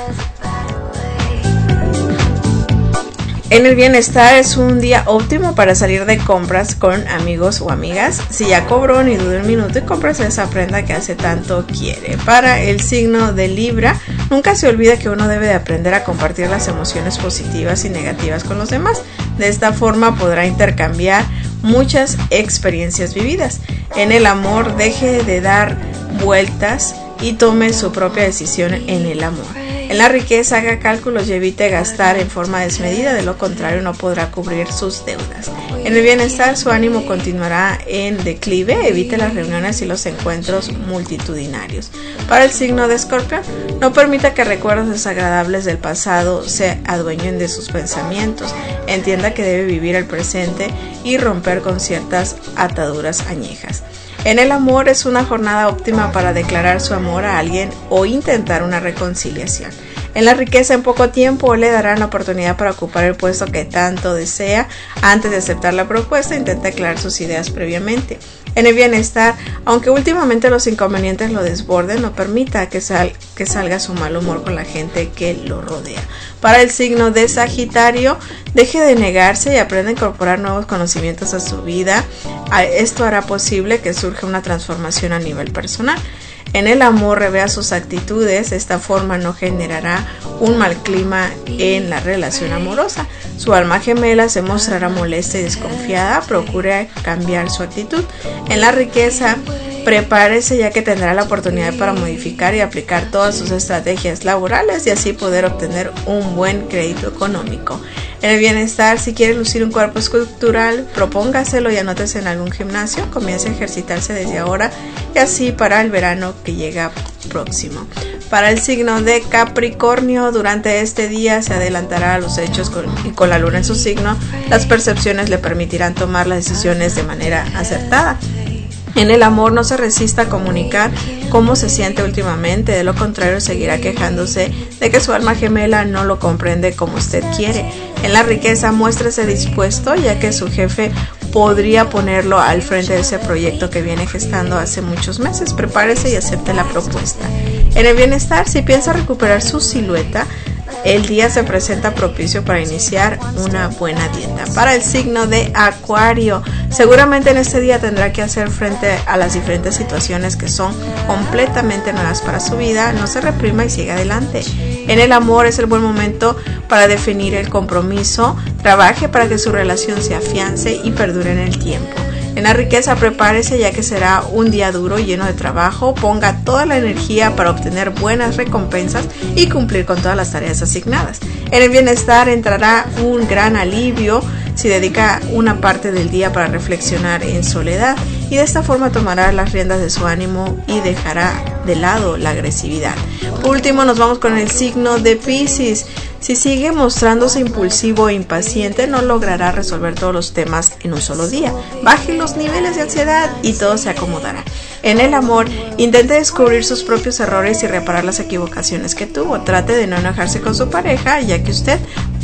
En el bienestar, es un día óptimo para salir de compras con amigos o amigas. Si ya cobró, ni dude un minuto y cómprese esa prenda que hace tanto quiere. Para el signo de Libra, nunca se olvide que uno debe de aprender a compartir las emociones positivas y negativas con los demás. De esta forma podrá intercambiar muchas experiencias vividas. En el amor, deje de dar vueltas y tome su propia decisión en el amor. En la riqueza, haga cálculos y evite gastar en forma desmedida, de lo contrario no podrá cubrir sus deudas. En el bienestar, su ánimo continuará en declive, evite las reuniones y los encuentros multitudinarios. Para el signo de Escorpión, no permita que recuerdos desagradables del pasado se adueñen de sus pensamientos, entienda que debe vivir el presente y romper con ciertas ataduras añejas. En el amor, es una jornada óptima para declarar su amor a alguien o intentar una reconciliación. En la riqueza, en poco tiempo le darán la oportunidad para ocupar el puesto que tanto desea. Antes de aceptar la propuesta, intente aclarar sus ideas previamente. En el bienestar, aunque últimamente los inconvenientes lo desborden, no permita que, sal, que salga su mal humor con la gente que lo rodea. Para el signo de Sagitario, deje de negarse y aprenda a incorporar nuevos conocimientos a su vida. Esto hará posible que surja una transformación a nivel personal. En el amor, revea sus actitudes, de esta forma no generará un mal clima en la relación amorosa. Su alma gemela se mostrará molesta y desconfiada, procure cambiar su actitud. En la riqueza, prepárese ya que tendrá la oportunidad para modificar y aplicar todas sus estrategias laborales y así poder obtener un buen crédito económico. En el bienestar, si quiere lucir un cuerpo escultural, propóngaselo y anótese en algún gimnasio, comience a ejercitarse desde ahora y así para el verano que llega próximo. Para el signo de Capricornio, durante este día se adelantará a los hechos con, y con la luna en su signo, las percepciones le permitirán tomar las decisiones de manera acertada. En el amor, no se resista a comunicar cómo se siente últimamente, de lo contrario seguirá quejándose de que su alma gemela no lo comprende como usted quiere. En la riqueza, muéstrese dispuesto ya que su jefe podría ponerlo al frente de ese proyecto que viene gestando hace muchos meses. Prepárese y acepte la propuesta. En el bienestar, si piensa recuperar su silueta, el día se presenta propicio para iniciar una buena dieta. Para el signo de Acuario, seguramente en este día tendrá que hacer frente a las diferentes situaciones que son completamente nuevas para su vida. No se reprima y siga adelante. En el amor, es el buen momento para definir el compromiso. Trabaje para que su relación se afiance y perdure en el tiempo. En la riqueza, prepárese ya que será un día duro y lleno de trabajo. Ponga toda la energía para obtener buenas recompensas y cumplir con todas las tareas asignadas. En el bienestar, entrará un gran alivio si dedica una parte del día para reflexionar en soledad y de esta forma tomará las riendas de su ánimo y dejará de lado la agresividad. Por último, nos vamos con el signo de Piscis. Si sigue mostrándose impulsivo e impaciente, no logrará resolver todos los temas en un solo día. Baje los niveles de ansiedad y todo se acomodará. En el amor, intente descubrir sus propios errores y reparar las equivocaciones que tuvo. Trate de no enojarse con su pareja, ya que usted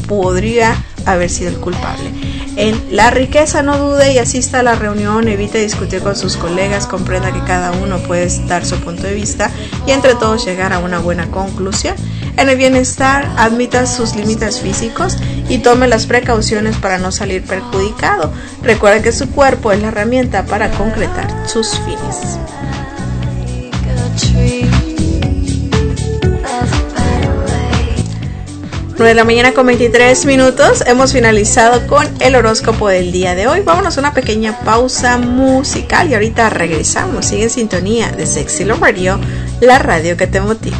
podría haber sido el culpable. En la riqueza, no dude y asista a la reunión, evite discutir con sus colegas, comprenda que cada uno puede dar su punto de vista y entre todos llegar a una buena conclusión. En el bienestar, admita sus límites físicos y tome las precauciones para no salir perjudicado. Recuerde que su cuerpo es la herramienta para concretar sus fines. nueve de la mañana con veintitrés minutos. Hemos finalizado con el horóscopo del día de hoy. Vámonos a una pequeña pausa musical y ahorita regresamos. Sigue en sintonía de Sexy Love Radio, la radio que te motiva.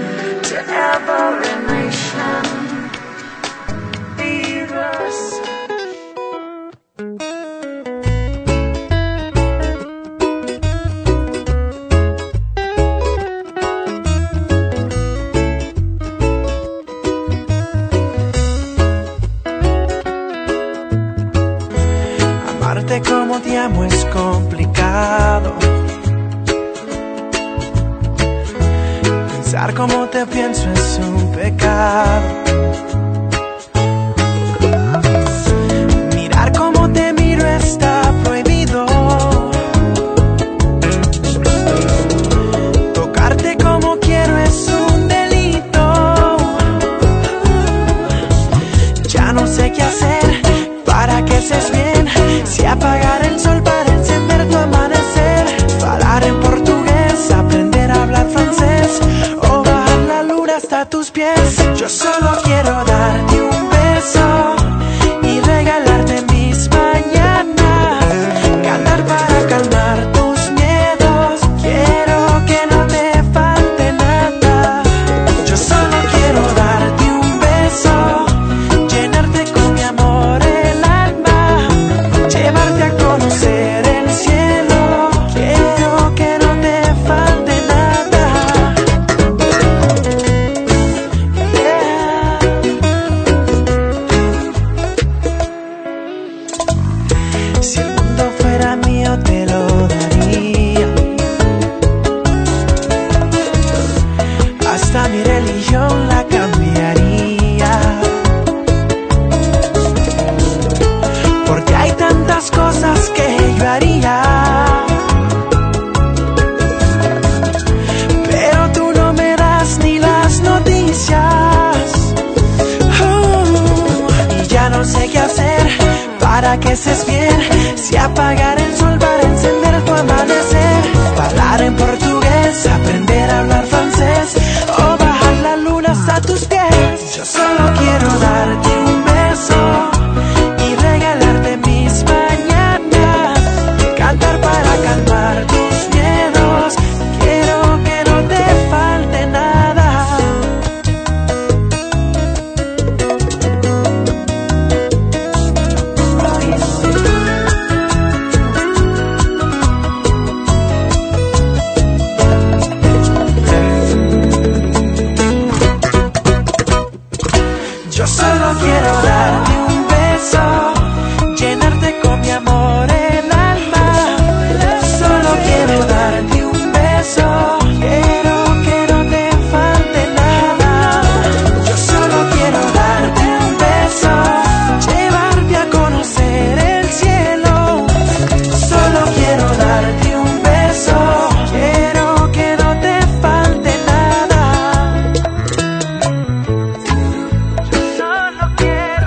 Every nation, leave us amo es complicado. Pensar como te pienso es un pecado. Mirar como te miro está prohibido. Tocarte como quiero es un delito. Ya no sé qué hacer para que estés bien. Si apagar el sol para encender tu amanecer. Hablar en portugués, aprender a hablar francés. O bajar la luna hasta tus pies. Yo solo quiero darte un beso y regalarte mis mañanas. Cantar para calmar tus miedos. Quiero que no te falte nada. Yo solo quiero darte un beso, llenarte con mi amor el alma, llevarte a conocer el cielo. Quiero que no te falte nada. Yeah. Si el mundo fuera mío te lo daría. Hasta mi religión la cambiaría. Porque hay tantas cosas que yo haría, pero tú no me das ni las noticias. Uh, y ya no sé qué hacer para que estés bien. Si apagar el sol para encender tu amanecer. Hablar en portugués, aprender a hablar francés. O bajar la luna hasta tus pies. Yo solo quiero darte un beso y regalarte mis mañanas. Cantar para calmar tus miedos. Quiero que no te falte nada. Yo solo quiero darte un beso, llenarte con mi amor el alma. Solo quiero darte un beso, quiero que no te falte nada. Yo solo quiero darte un beso, llevarte a conocer el cielo. Solo quiero darte un beso, quiero que no te falte nada. Solo quiero,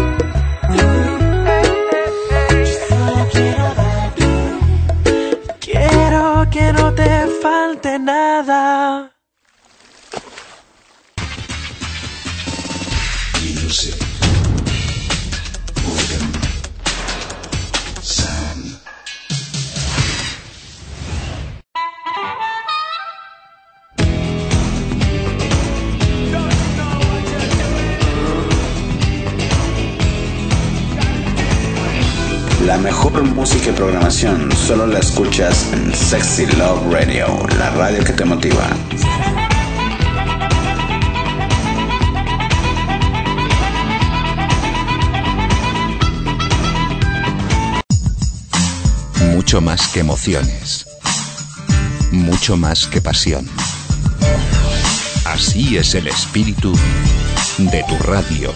solo quiero darte, quiero que no te falte nada. Music. Organ. Sound. La mejor música y programación solo la escuchas en Sexy Love Radio, la radio que te motiva. Mucho más que emociones. Mucho más que pasión. Así es el espíritu de tu radio.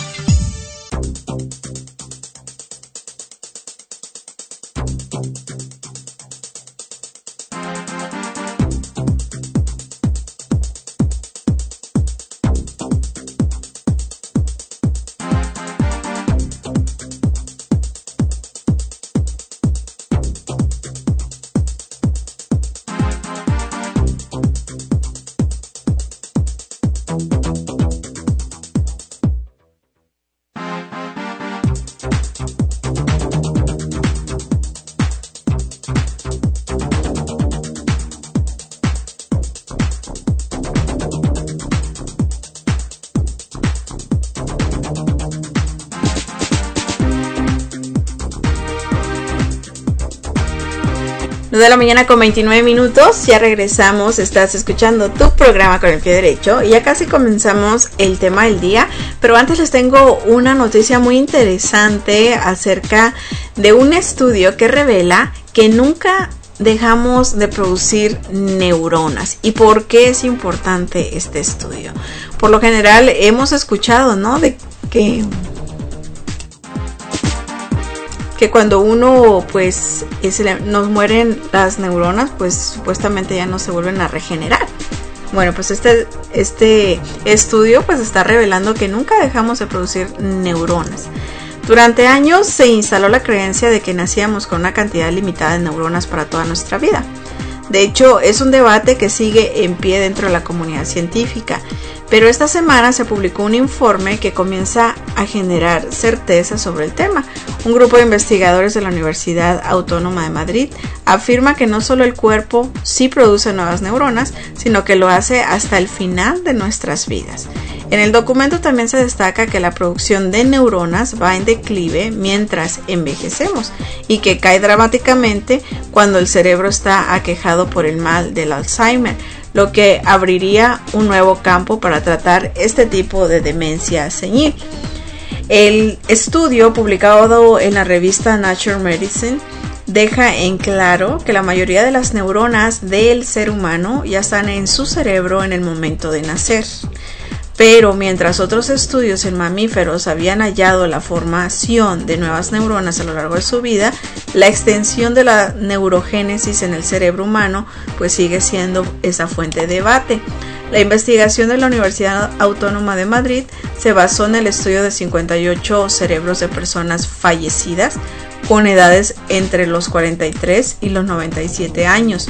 nueve de la mañana con veintinueve minutos, ya regresamos, estás escuchando tu programa Con el Pie Derecho y ya casi comenzamos el tema del día, pero antes les tengo una noticia muy interesante acerca de un estudio que revela que nunca dejamos de producir neuronas. ¿Y por qué es importante este estudio? Por lo general hemos escuchado, ¿no?, de que que cuando uno pues es, nos mueren las neuronas, pues supuestamente ya no se vuelven a regenerar. Bueno, pues este, este estudio pues está revelando que nunca dejamos de producir neuronas. Durante años se instaló la creencia de que nacíamos con una cantidad limitada de neuronas para toda nuestra vida. De hecho, es un debate que sigue en pie dentro de la comunidad científica, pero esta semana se publicó un informe que comienza a generar certeza sobre el tema. Un grupo de investigadores de la Universidad Autónoma de Madrid afirma que no solo el cuerpo sí produce nuevas neuronas, sino que lo hace hasta el final de nuestras vidas. En el documento también se destaca que la producción de neuronas va en declive mientras envejecemos y que cae dramáticamente cuando el cerebro está aquejado por el mal del Alzheimer, lo que abriría un nuevo campo para tratar este tipo de demencia senil. El estudio publicado en la revista Nature Medicine deja en claro que la mayoría de las neuronas del ser humano ya están en su cerebro en el momento de nacer. Pero mientras otros estudios en mamíferos habían hallado la formación de nuevas neuronas a lo largo de su vida, la extensión de la neurogénesis en el cerebro humano pues sigue siendo esa fuente de debate. La investigación de la Universidad Autónoma de Madrid se basó en el estudio de cincuenta y ocho cerebros de personas fallecidas con edades entre los cuarenta y tres y los noventa y siete años.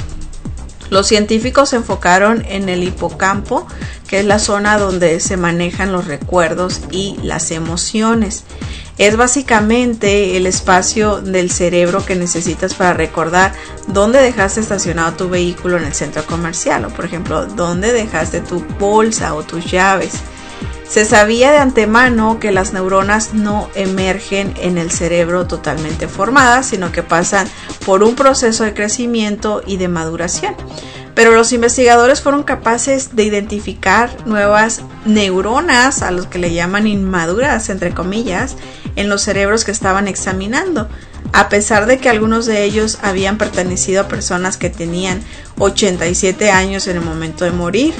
Los científicos se enfocaron en el hipocampo, que es la zona donde se manejan los recuerdos y las emociones. Es básicamente el espacio del cerebro que necesitas para recordar dónde dejaste estacionado tu vehículo en el centro comercial, o por ejemplo, dónde dejaste tu bolsa o tus llaves. Se sabía de antemano que las neuronas no emergen en el cerebro totalmente formadas, sino que pasan por un proceso de crecimiento y de maduración. Pero los investigadores fueron capaces de identificar nuevas neuronas, a los que le llaman inmaduras, entre comillas, en los cerebros que estaban examinando, a pesar de que algunos de ellos habían pertenecido a personas que tenían ochenta y siete años en el momento de morir.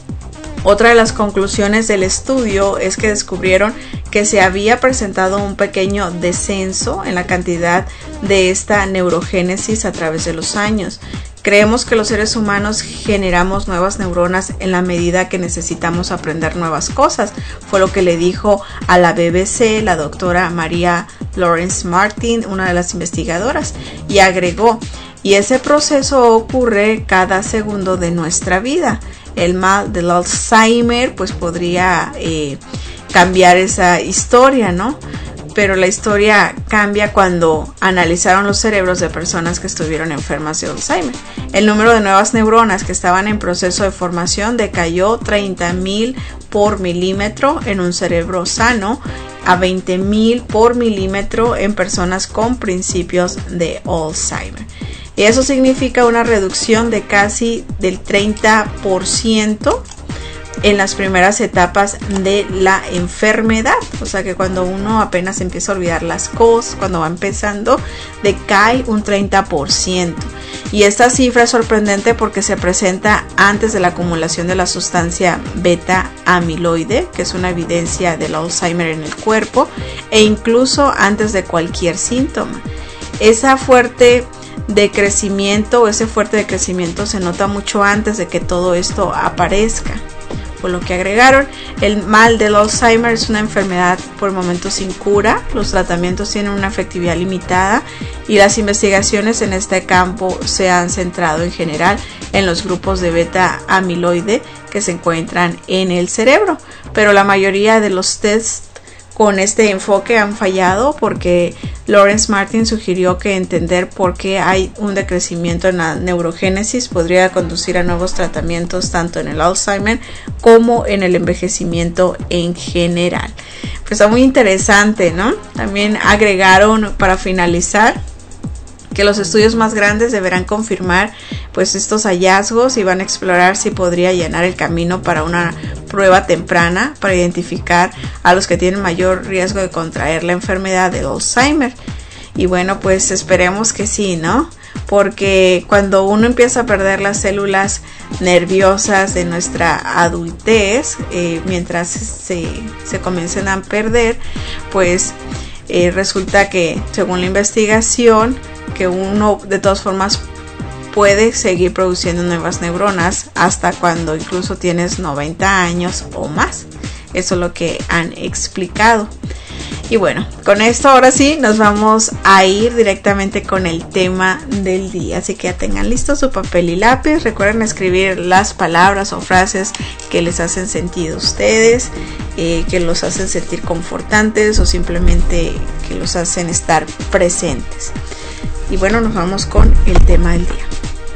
Otra de las conclusiones del estudio es que descubrieron que se había presentado un pequeño descenso en la cantidad de esta neurogénesis a través de los años. Creemos que los seres humanos generamos nuevas neuronas en la medida que necesitamos aprender nuevas cosas, fue lo que le dijo a la B B C la doctora María Lawrence Martin, una de las investigadoras, y agregó, y ese proceso ocurre cada segundo de nuestra vida. El mal del Alzheimer pues podría eh, cambiar esa historia, ¿no? Pero la historia cambia cuando analizaron los cerebros de personas que estuvieron enfermas de Alzheimer. El número de nuevas neuronas que estaban en proceso de formación decayó treinta mil por milímetro en un cerebro sano a veinte mil por milímetro en personas con principios de Alzheimer. Y eso significa una reducción de casi del treinta por ciento en las primeras etapas de la enfermedad. O sea que cuando uno apenas empieza a olvidar las cosas, cuando va empezando, decae un treinta por ciento. Y esta cifra es sorprendente porque se presenta antes de la acumulación de la sustancia beta amiloide, que es una evidencia del Alzheimer en el cuerpo, e incluso antes de cualquier síntoma. Esa fuerte decrecimiento, ese fuerte decrecimiento se nota mucho antes de que todo esto aparezca. Por lo que agregaron, el mal del Alzheimer es una enfermedad por el momento sin cura, los tratamientos tienen una efectividad limitada y las investigaciones en este campo se han centrado en general en los grupos de beta amiloide que se encuentran en el cerebro, pero la mayoría de los tests con este enfoque han fallado porque Lawrence Martin sugirió que entender por qué hay un decrecimiento en la neurogénesis podría conducir a nuevos tratamientos tanto en el Alzheimer como en el envejecimiento en general. Pues está muy interesante, ¿no? También agregaron, para finalizar, que los estudios más grandes deberán confirmar pues estos hallazgos y van a explorar si podría llenar el camino para una prueba temprana para identificar a los que tienen mayor riesgo de contraer la enfermedad del Alzheimer. Y bueno, pues esperemos que sí, ¿no? Porque cuando uno empieza a perder las células nerviosas de nuestra adultez, eh, mientras se, se comienzan a perder, pues eh, resulta que según la investigación, que uno de todas formas puede seguir produciendo nuevas neuronas hasta cuando incluso tienes noventa años o más. Eso es lo que han explicado. Y bueno, con esto ahora sí nos vamos a ir directamente con el tema del día. Así que ya tengan listo su papel y lápiz. Recuerden escribir las palabras o frases que les hacen sentido a ustedes, eh, que los hacen sentir confortantes o simplemente que los hacen estar presentes. Y bueno, nos vamos con el tema del día.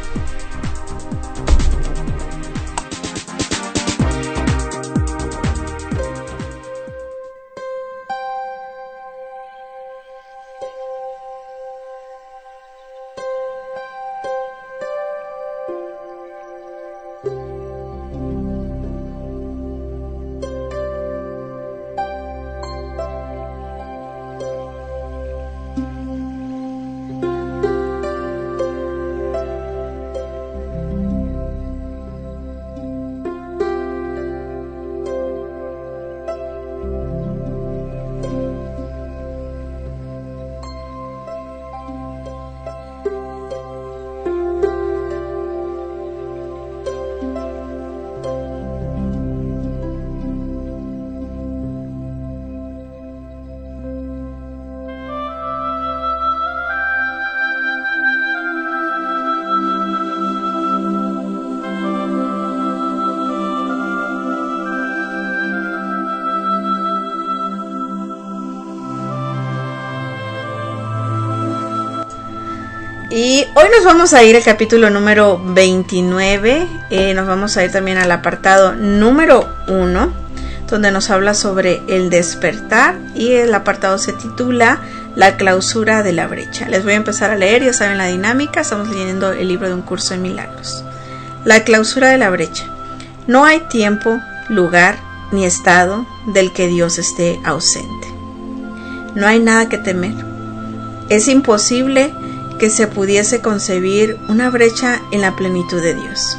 Y hoy nos vamos a ir al capítulo número veintinueve, eh, nos vamos a ir también al apartado número uno, donde nos habla sobre el despertar, y el apartado se titula La clausura de la brecha. Les voy a empezar a leer, ya saben la dinámica, estamos leyendo el libro de un curso de milagros. La clausura de la brecha. No hay tiempo, lugar ni estado del que Dios esté ausente. No hay nada que temer. Es imposible que se pudiese concebir una brecha en la plenitud de Dios.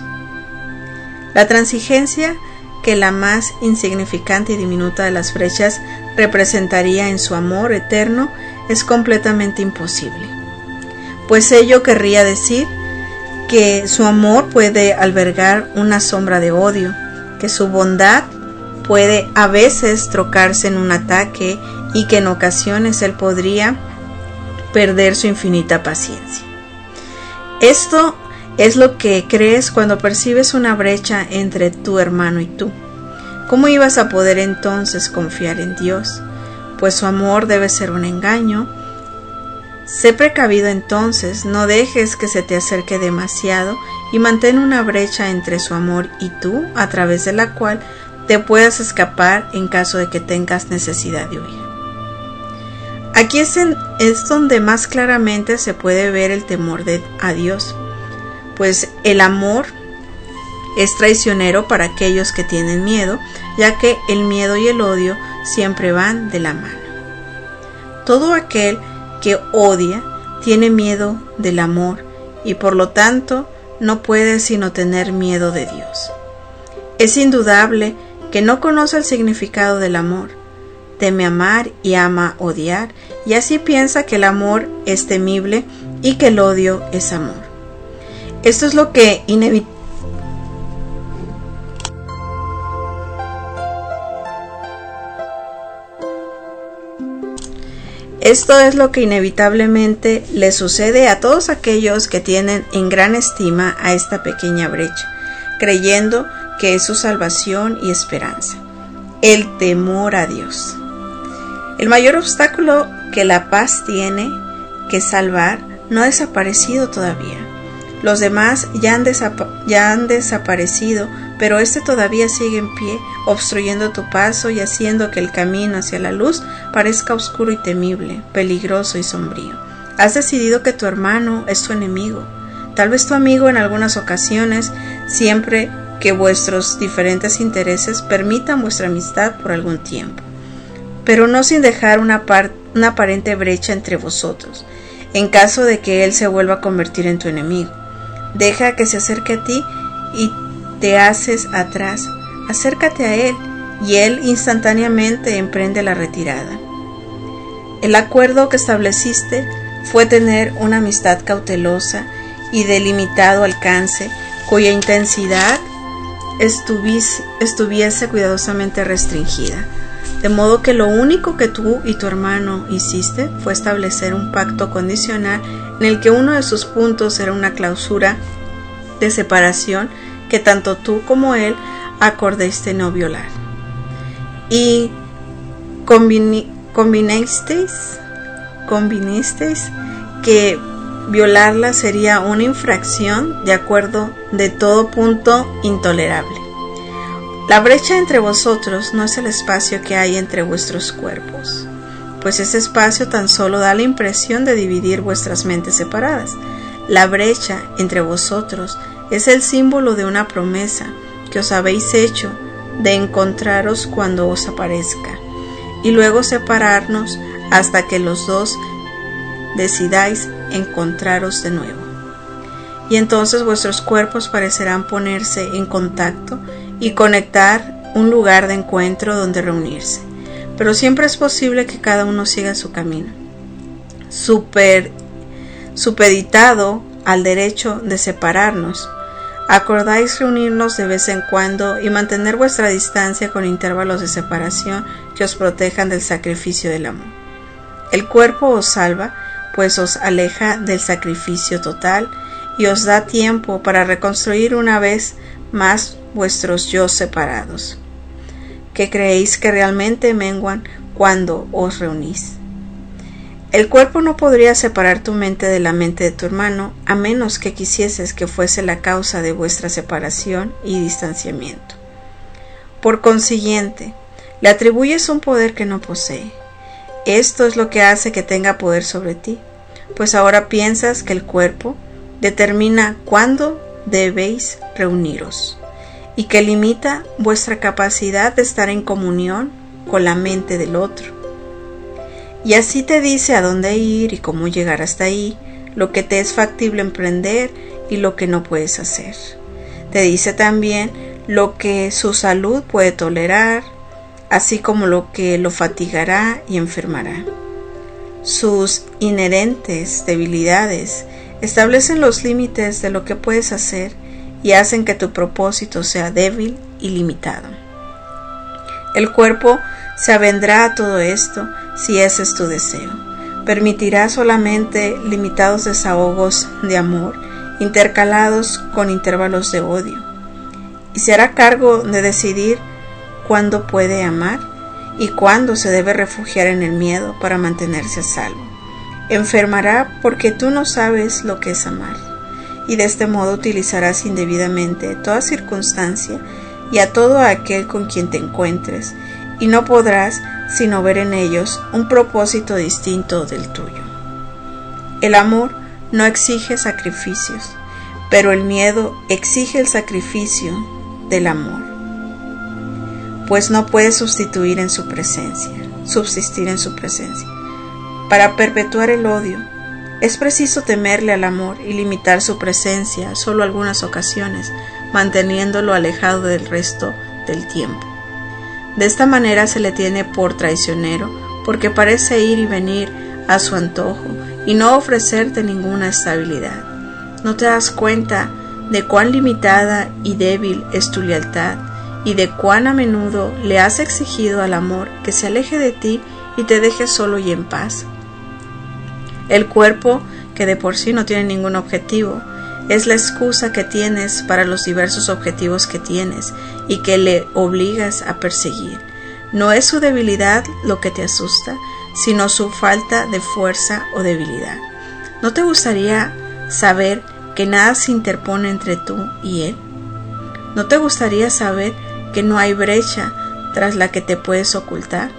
La transigencia que la más insignificante y diminuta de las brechas representaría en su amor eterno es completamente imposible, pues ello querría decir que su amor puede albergar una sombra de odio, que su bondad puede a veces trocarse en un ataque y que en ocasiones él podría perder su infinita paciencia. Esto es lo que crees cuando percibes una brecha entre tu hermano y tú. ¿Cómo ibas a poder entonces confiar en Dios? Pues su amor debe ser un engaño. Sé precavido entonces, no dejes que se te acerque demasiado y mantén una brecha entre su amor y tú, a través de la cual te puedas escapar en caso de que tengas necesidad de huir. Aquí es, en, es donde más claramente se puede ver el temor de, a Dios, pues el amor es traicionero para aquellos que tienen miedo, ya que el miedo y el odio siempre van de la mano. Todo aquel que odia tiene miedo del amor y por lo tanto no puede sino tener miedo de Dios. Es indudable que no conoce el significado del amor. Teme amar y ama odiar, y así piensa que el amor es temible y que el odio es amor. Esto es lo que inevitablemente Esto es lo que inevitablemente le sucede a todos aquellos que tienen en gran estima a esta pequeña brecha, creyendo que es su salvación y esperanza: el temor a Dios. El mayor obstáculo que la paz tiene que salvar no ha desaparecido todavía. Los demás ya han, desapa- ya han desaparecido, pero este todavía sigue en pie, obstruyendo tu paso y haciendo que el camino hacia la luz parezca oscuro y temible, peligroso y sombrío. Has decidido que tu hermano es tu enemigo, tal vez tu amigo en algunas ocasiones, siempre que vuestros diferentes intereses permitan vuestra amistad por algún tiempo. pero no sin dejar una, par- una aparente brecha entre vosotros, en caso de que él se vuelva a convertir en tu enemigo. Deja que se acerque a ti y te haces atrás. Acércate a él y él instantáneamente emprende la retirada. El acuerdo que estableciste fue tener una amistad cautelosa y de limitado alcance, cuya intensidad estuviese, estuviese cuidadosamente restringida. De modo que lo único que tú y tu hermano hiciste fue establecer un pacto condicional en el que uno de sus puntos era una clausura de separación que tanto tú como él acordaste no violar. Y combini- combinasteis, combinasteis que violarla sería una infracción de acuerdo de todo punto intolerable. La brecha entre vosotros no es el espacio que hay entre vuestros cuerpos, pues ese espacio tan solo da la impresión de dividir vuestras mentes separadas. La brecha entre vosotros es el símbolo de una promesa que os habéis hecho de encontraros cuando os aparezca, y luego separarnos hasta que los dos decidáis encontraros de nuevo. Y entonces vuestros cuerpos parecerán ponerse en contacto y conectar un lugar de encuentro donde reunirse. Pero siempre es posible que cada uno siga su camino, super, supeditado al derecho de separarnos. Acordáis reunirnos de vez en cuando y mantener vuestra distancia con intervalos de separación que os protejan del sacrificio del amor. El cuerpo os salva, pues os aleja del sacrificio total y os da tiempo para reconstruir una vez más vuestros yo separados, que creéis que realmente menguan cuando os reunís. El cuerpo no podría separar tu mente de la mente de tu hermano, a menos que quisieses que fuese la causa de vuestra separación y distanciamiento. Por consiguiente, le atribuyes un poder que no posee. Esto es lo que hace que tenga poder sobre ti, pues ahora piensas que el cuerpo determina cuándo debéis reuniros y que limita vuestra capacidad de estar en comunión con la mente del otro. Y así te dice a dónde ir y cómo llegar hasta ahí, lo que te es factible emprender y lo que no puedes hacer. Te dice también lo que su salud puede tolerar, así como lo que lo fatigará y enfermará. Sus inherentes debilidades establecen los límites de lo que puedes hacer y hacen que tu propósito sea débil y limitado. El cuerpo se avendrá a todo esto si ese es tu deseo. Permitirá solamente limitados desahogos de amor, intercalados con intervalos de odio, y se hará cargo de decidir cuándo puede amar y cuándo se debe refugiar en el miedo para mantenerse a salvo. Enfermará porque tú no sabes lo que es amar, y de este modo utilizarás indebidamente toda circunstancia y a todo aquel con quien te encuentres, y no podrás sino ver en ellos un propósito distinto del tuyo. El amor no exige sacrificios, pero el miedo exige el sacrificio del amor, pues no puede sustituir en su presencia, subsistir en su presencia. Para perpetuar el odio, es preciso temerle al amor y limitar su presencia solo algunas ocasiones, manteniéndolo alejado del resto del tiempo. De esta manera se le tiene por traicionero, porque parece ir y venir a su antojo y no ofrecerte ninguna estabilidad. ¿No te das cuenta de cuán limitada y débil es tu lealtad y de cuán a menudo le has exigido al amor que se aleje de ti y te deje solo y en paz? El cuerpo, que de por sí no tiene ningún objetivo, es la excusa que tienes para los diversos objetivos que tienes y que le obligas a perseguir. No es su debilidad lo que te asusta, sino su falta de fuerza o debilidad. ¿No te gustaría saber que nada se interpone entre tú y él? ¿No te gustaría saber que no hay brecha tras la que te puedes ocultar?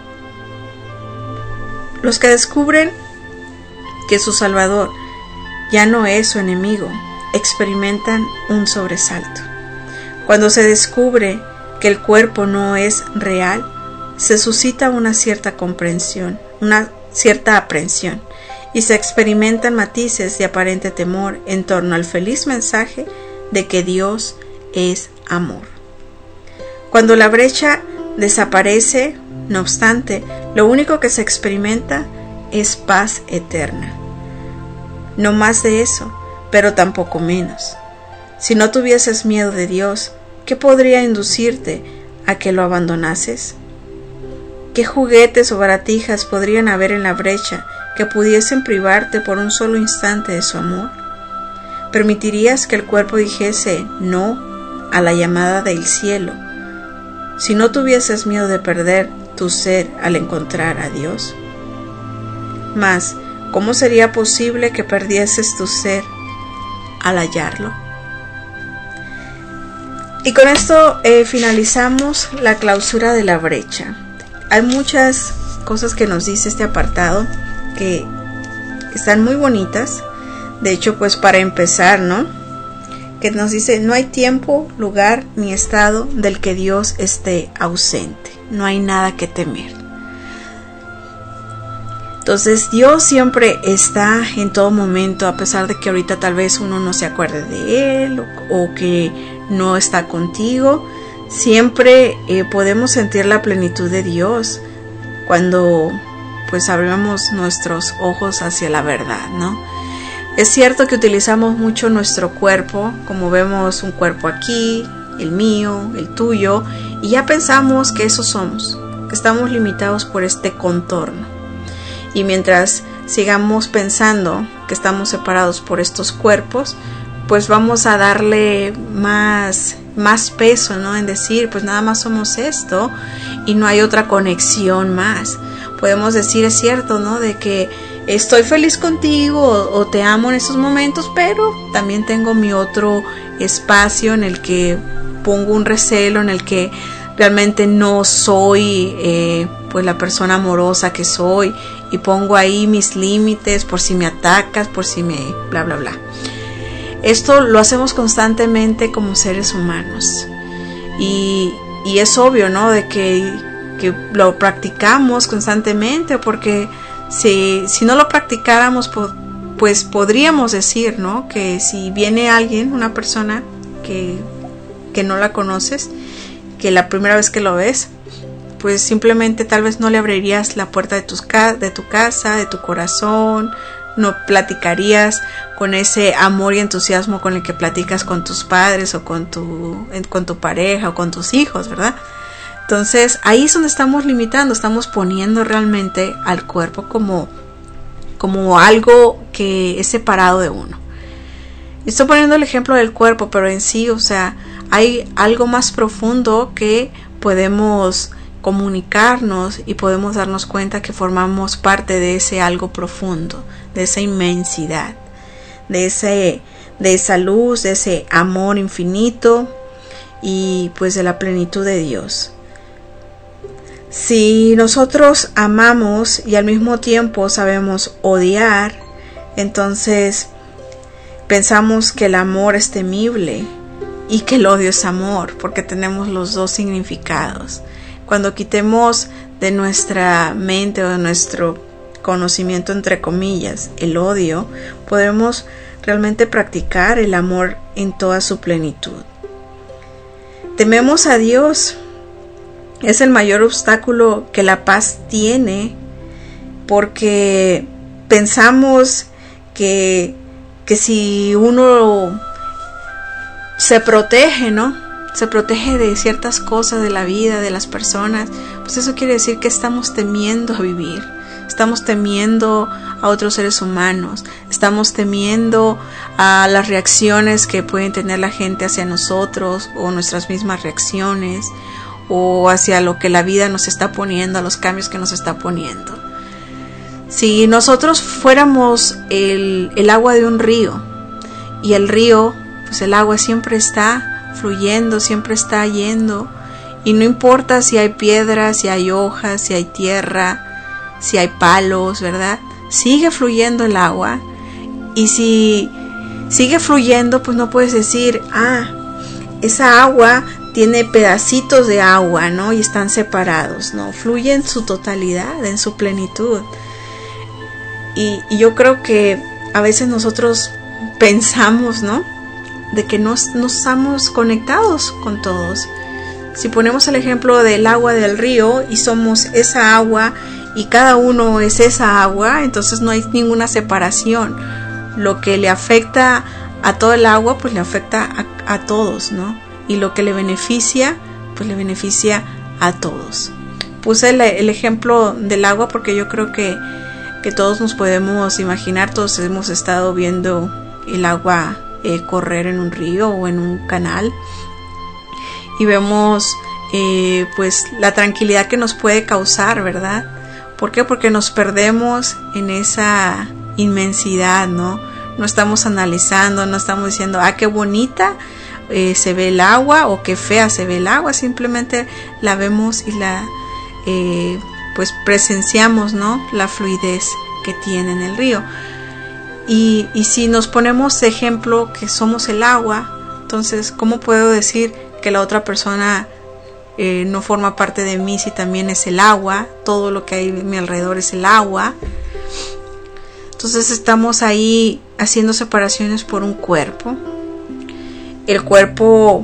Los que descubren que su Salvador ya no es su enemigo, experimentan un sobresalto. Cuando se descubre que el cuerpo no es real, se suscita una cierta comprensión, una cierta aprensión, y se experimentan matices de aparente temor en torno al feliz mensaje de que Dios es amor. Cuando la brecha desaparece, no obstante, lo único que se experimenta es paz eterna. No más de eso, pero tampoco menos. Si no tuvieses miedo de Dios, ¿qué podría inducirte a que lo abandonases? ¿Qué juguetes o baratijas podrían haber en la brecha que pudiesen privarte por un solo instante de su amor? ¿Permitirías que el cuerpo dijese no a la llamada del cielo si no tuvieses miedo de perder tu ser al encontrar a Dios? Mas, ¿cómo sería posible que perdieses tu ser al hallarlo? Y con esto eh, finalizamos la clausura de la brecha. Hay muchas cosas que nos dice este apartado que están muy bonitas. De hecho, pues para empezar, ¿no? Que nos dice, no hay tiempo, lugar ni estado del que Dios esté ausente. No hay nada que temer. Entonces, Dios siempre está en todo momento, a pesar de que ahorita tal vez uno no se acuerde de Él o, o que no está contigo. Siempre eh, podemos sentir la plenitud de Dios cuando pues abrimos nuestros ojos hacia la verdad, ¿no? Es cierto que utilizamos mucho nuestro cuerpo, como vemos un cuerpo aquí, el mío, el tuyo, y ya pensamos que eso somos, que estamos limitados por este contorno. Y mientras sigamos pensando que estamos separados por estos cuerpos, pues vamos a darle más, más peso, ¿no? En decir, pues nada más somos esto y no hay otra conexión más. Podemos decir, es cierto, ¿no? De que estoy feliz contigo o, o te amo en esos momentos, pero también tengo mi otro espacio en el que pongo un recelo, en el que realmente no soy eh, pues la persona amorosa que soy, y pongo ahí mis límites por si me atacas, por si me bla bla bla. Esto lo hacemos constantemente como seres humanos y, y es obvio, ¿no? De que, que lo practicamos constantemente, porque si, si no lo practicáramos, pues podríamos decir, ¿no? Que si viene alguien, una persona que, que no la conoces, que la primera vez que lo ves, pues simplemente tal vez no le abrirías la puerta de, tus ca- de tu casa, de tu corazón, no platicarías con ese amor y entusiasmo con el que platicas con tus padres o con tu, con tu pareja o con tus hijos, ¿verdad? Entonces ahí es donde estamos limitando, estamos poniendo realmente al cuerpo como, como algo que es separado de uno. Estoy poniendo el ejemplo del cuerpo, pero en sí, o sea, hay algo más profundo que podemos comunicarnos y podemos darnos cuenta que formamos parte de ese algo profundo, de esa inmensidad, de ese, de esa luz, de ese amor infinito y pues de la plenitud de Dios. Si nosotros amamos y al mismo tiempo sabemos odiar, entonces pensamos que el amor es temible y que el odio es amor, porque tenemos los dos significados. Cuando quitemos de nuestra mente o de nuestro conocimiento, entre comillas, el odio, podemos realmente practicar el amor en toda su plenitud. Tememos a Dios. Es el mayor obstáculo que la paz tiene, porque pensamos que, que si uno se protege, ¿no? Se protege de ciertas cosas de la vida, de las personas, pues eso quiere decir que estamos temiendo a vivir, estamos temiendo a otros seres humanos, estamos temiendo a las reacciones que pueden tener la gente hacia nosotros, o nuestras mismas reacciones, o hacia lo que la vida nos está poniendo, a los cambios que nos está poniendo. Si nosotros fuéramos el, el agua de un río, y el río, pues el agua siempre está fluyendo, siempre está yendo, y no importa si hay piedras, si hay hojas, si hay tierra, si hay palos, ¿verdad? Sigue fluyendo el agua, y si sigue fluyendo, pues no puedes decir, ah, esa agua tiene pedacitos de agua, ¿no? Y están separados, ¿no? Fluye en su totalidad, en su plenitud. Y, y yo creo que a veces nosotros pensamos, ¿no? De que no, no estamos conectados con todos. Si ponemos el ejemplo del agua del río y somos esa agua y cada uno es esa agua, entonces no hay ninguna separación. Lo que le afecta a todo el agua, pues le afecta a, a todos, ¿no? Y lo que le beneficia, pues le beneficia a todos. Puse el, el ejemplo del agua porque yo creo que, que todos nos podemos imaginar, todos hemos estado viendo el agua eh, correr en un río o en un canal y vemos eh, pues la tranquilidad que nos puede causar, ¿verdad? ¿Por qué? Porque nos perdemos en esa inmensidad, ¿no? No estamos analizando, no estamos diciendo, ah, qué bonita eh, se ve el agua o qué fea se ve el agua, simplemente la vemos y la eh, pues presenciamos, ¿no? La fluidez que tiene en el río. Y, y si nos ponemos de ejemplo que somos el agua, entonces, ¿cómo puedo decir que la otra persona eh, no forma parte de mí si también es el agua? Todo lo que hay a mi alrededor es el agua. Entonces estamos ahí haciendo separaciones por un cuerpo. El cuerpo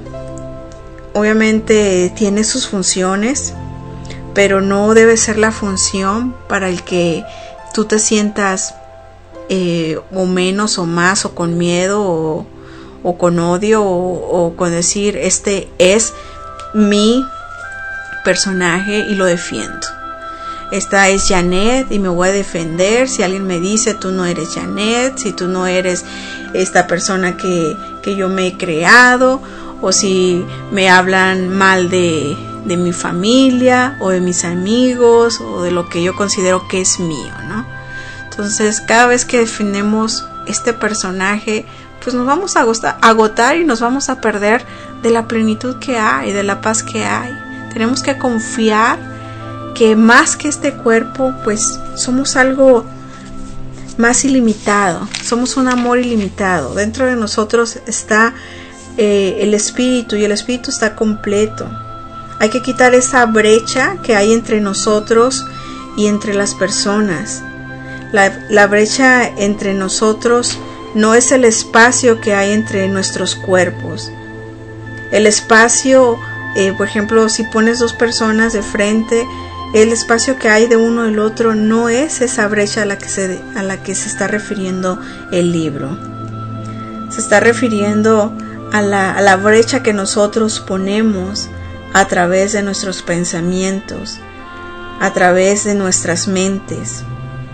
obviamente tiene sus funciones, pero no debe ser la función para el que tú te sientas eh, o menos o más o con miedo o, o con odio o, o con decir este es mi personaje y lo defiendo. Esta es Janet y me voy a defender si alguien me dice tú no eres Janet, si tú no eres esta persona que, que yo me he creado, o si me hablan mal de, de mi familia o de mis amigos o de lo que yo considero que es mío, ¿no? Entonces cada vez que definimos este personaje, pues nos vamos a agotar y nos vamos a perder de la plenitud que hay, de la paz que hay. Tenemos que confiar que más que este cuerpo, pues somos algo más ilimitado, somos un amor ilimitado. Dentro de nosotros está eh, el espíritu y el espíritu está completo. Hay que quitar esa brecha que hay entre nosotros y entre las personas. La, la brecha entre nosotros no es el espacio que hay entre nuestros cuerpos. El espacio, eh, por ejemplo, si pones dos personas de frente, el espacio que hay de uno del otro no es esa brecha a la que se, a la que se está refiriendo el libro. Se está refiriendo a la, a la brecha que nosotros ponemos a través de nuestros pensamientos, a través de nuestras mentes.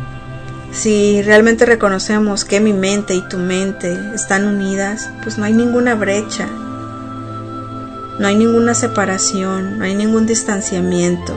Si realmente reconocemos que mi mente y tu mente están unidas, pues no hay ninguna brecha, no hay ninguna separación, no hay ningún distanciamiento.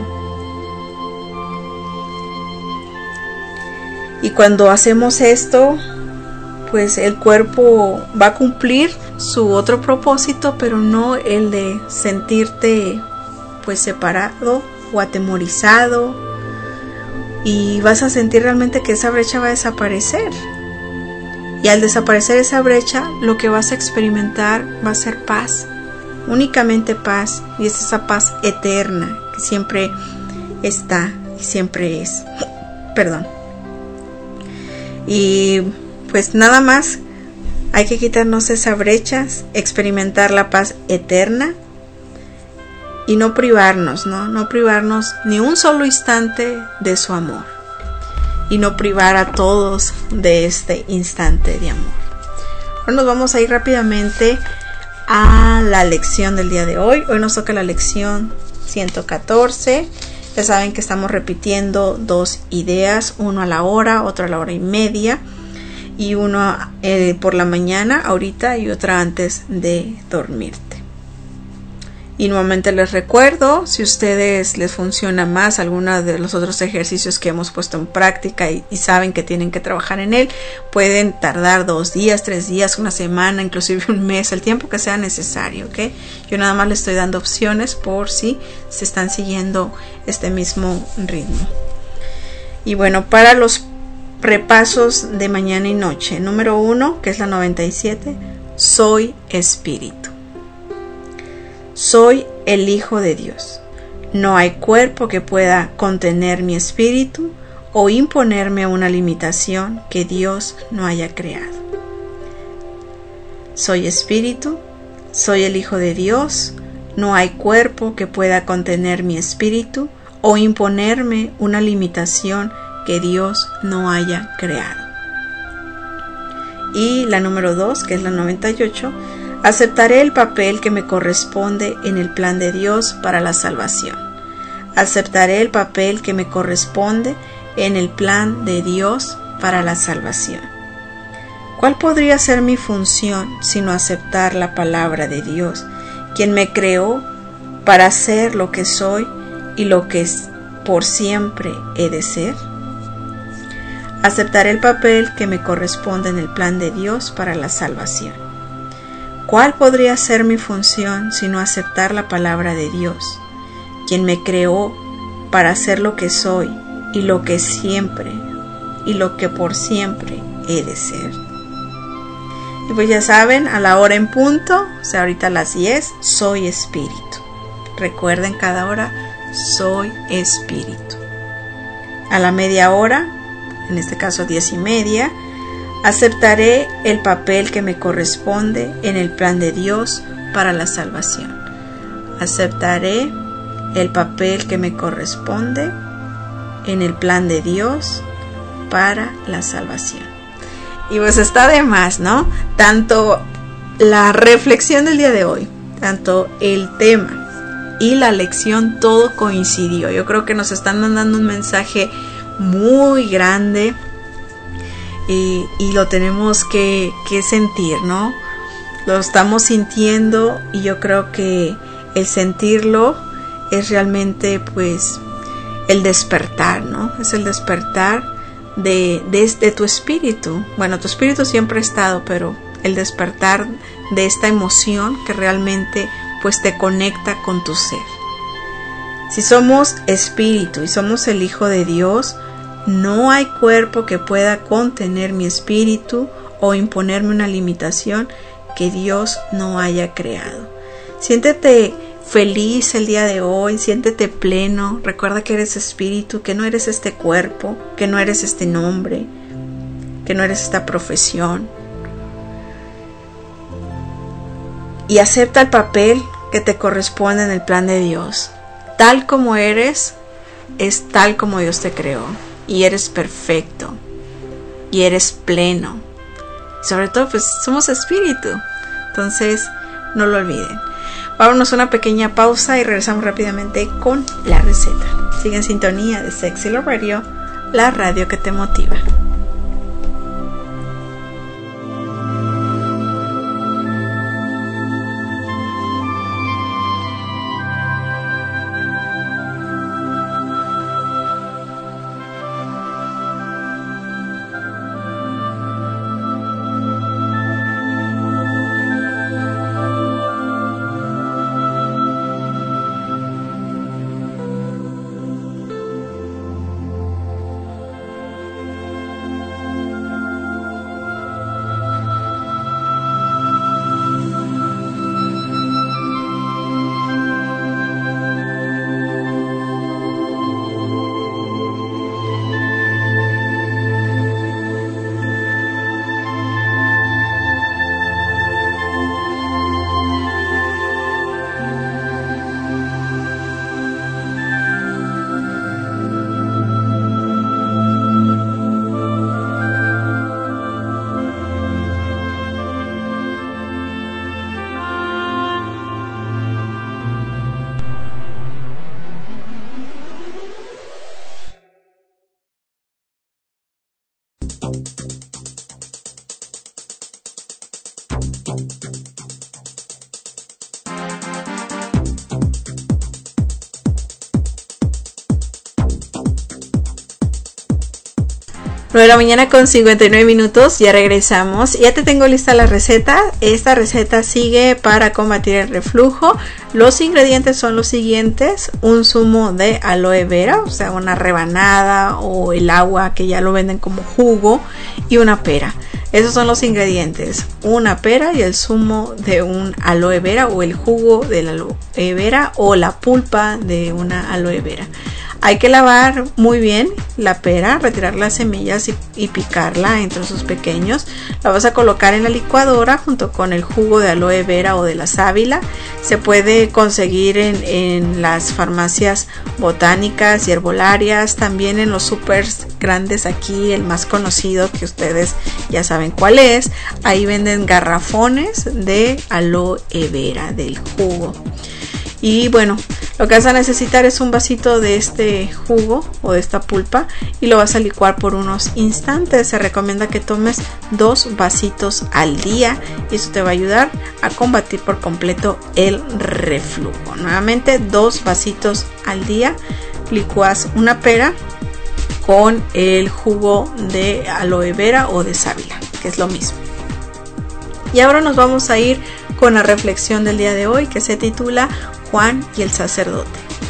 Y cuando hacemos esto, pues el cuerpo va a cumplir su otro propósito, pero no el de sentirte pues separado o atemorizado, y vas a sentir realmente que esa brecha va a desaparecer. Y al desaparecer esa brecha, lo que vas a experimentar va a ser paz, únicamente paz, y es esa paz eterna que siempre está y siempre es. Perdón. Y pues nada más hay que quitarnos esa brecha, experimentar la paz eterna y no privarnos, ¿no? No privarnos ni un solo instante de su amor y no privar a todos de este instante de amor. Ahora nos vamos a ir rápidamente a la lección del día de hoy. Hoy nos toca la lección ciento catorce. Ya saben que estamos repitiendo dos ideas, uno a la hora, otro a la hora y media, y uno eh, por la mañana, ahorita, y otra antes de dormirte. Y nuevamente les recuerdo, si a ustedes les funciona más alguno de los otros ejercicios que hemos puesto en práctica y, y saben que tienen que trabajar en él, pueden tardar dos días, tres días, una semana, inclusive un mes, el tiempo que sea necesario, ¿ok? Yo nada más les estoy dando opciones por si se están siguiendo este mismo ritmo. Y bueno, para los repasos de mañana y noche, número uno, que es la noventa y siete, soy espíritu. soy el Hijo de Dios. No hay cuerpo que pueda contener mi espíritu o imponerme una limitación que Dios no haya creado. Soy espíritu, soy el Hijo de Dios, no hay cuerpo que pueda contener mi espíritu o imponerme una limitación que Dios no haya creado. Y la número dos, que es la noventa y ocho, aceptaré el papel que me corresponde en el plan de Dios para la salvación. Aceptaré el papel que me corresponde en el plan de Dios para la salvación. ¿Cuál podría ser mi función sino aceptar la palabra de Dios, quien me creó para ser lo que soy y lo que por siempre he de ser? Aceptaré el papel que me corresponde en el plan de Dios para la salvación. ¿Cuál podría ser mi función sino aceptar la palabra de Dios, quien me creó para ser lo que soy y lo que siempre y lo que por siempre he de ser? Y pues ya saben, a la hora en punto, o sea, ahorita a las diez, soy espíritu. Recuerden, cada hora, soy espíritu. A la media hora, en este caso diez y media, aceptaré el papel que me corresponde en el plan de Dios para la salvación. Aceptaré el papel que me corresponde en el plan de Dios para la salvación. Y pues está de más, ¿no? Tanto la reflexión del día de hoy, tanto el tema y la lección, todo coincidió. Yo creo que nos están mandando un mensaje muy grande y, y lo tenemos que, que sentir, ¿no? Lo estamos sintiendo y yo creo que el sentirlo es realmente pues el despertar, ¿no? Es el despertar de, de, de tu espíritu. Bueno, tu espíritu siempre ha estado, pero el despertar de esta emoción que realmente pues te conecta con tu ser. Si somos espíritu y somos el Hijo de Dios, no hay cuerpo que pueda contener mi espíritu o imponerme una limitación que Dios no haya creado. Siéntete feliz el día de hoy, siéntete pleno. Recuerda que eres espíritu, que no eres este cuerpo, que no eres este nombre, que no eres esta profesión. Y acepta el papel que te corresponde en el plan de Dios. Tal como eres, es tal como Dios te creó. Y eres perfecto. Y eres pleno. Sobre todo, pues somos espíritu. Entonces, no lo olviden. Vámonos a una pequeña pausa y regresamos rápidamente con la receta. Sigue en sintonía de Sexy Love Radio, la radio que te motiva. nueve de la mañana con cincuenta y nueve minutos, ya regresamos. Ya te tengo lista la receta. Esta receta sigue para combatir el reflujo. Los ingredientes son los siguientes: un zumo de aloe vera, o sea, una rebanada o el agua que ya lo venden como jugo, y una pera. Esos son los ingredientes: una pera y el zumo de un aloe vera, o el jugo de la aloe vera, o la pulpa de una aloe vera. Hay que lavar muy bien la pera, retirar las semillas y, y picarla en trozos pequeños. La vas a colocar en la licuadora junto con el jugo de aloe vera o de la sábila. Se puede conseguir en, en las farmacias botánicas y herbolarias, también en los supers grandes. Aquí el más conocido, que ustedes ya saben cuál es, ahí venden garrafones de aloe vera, del jugo. Y bueno, lo que vas a necesitar es un vasito de este jugo o de esta pulpa y lo vas a licuar por unos instantes. Se recomienda que tomes dos vasitos al día y eso te va a ayudar a combatir por completo el reflujo. Nuevamente, dos vasitos al día. Licuas una pera con el jugo de aloe vera o de sábila, que es lo mismo. Y ahora nos vamos a ir con la reflexión del día de hoy, que se titula Juan y el sacerdote.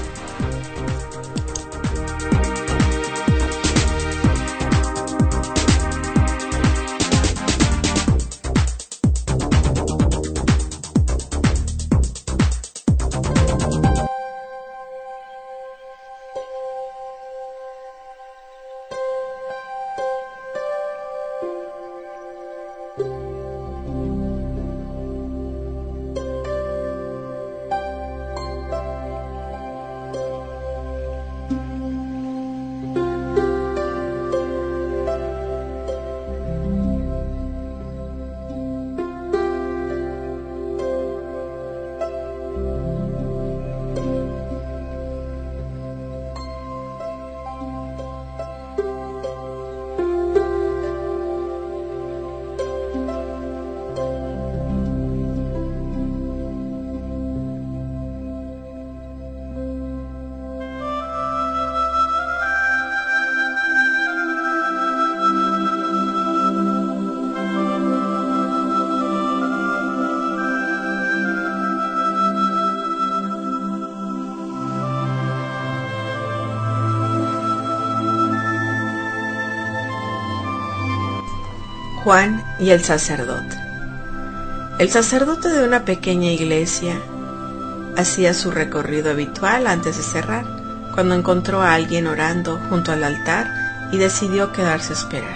Juan y el sacerdote. El sacerdote de una pequeña iglesia hacía su recorrido habitual antes de cerrar, cuando encontró a alguien orando junto al altar y decidió quedarse a esperar.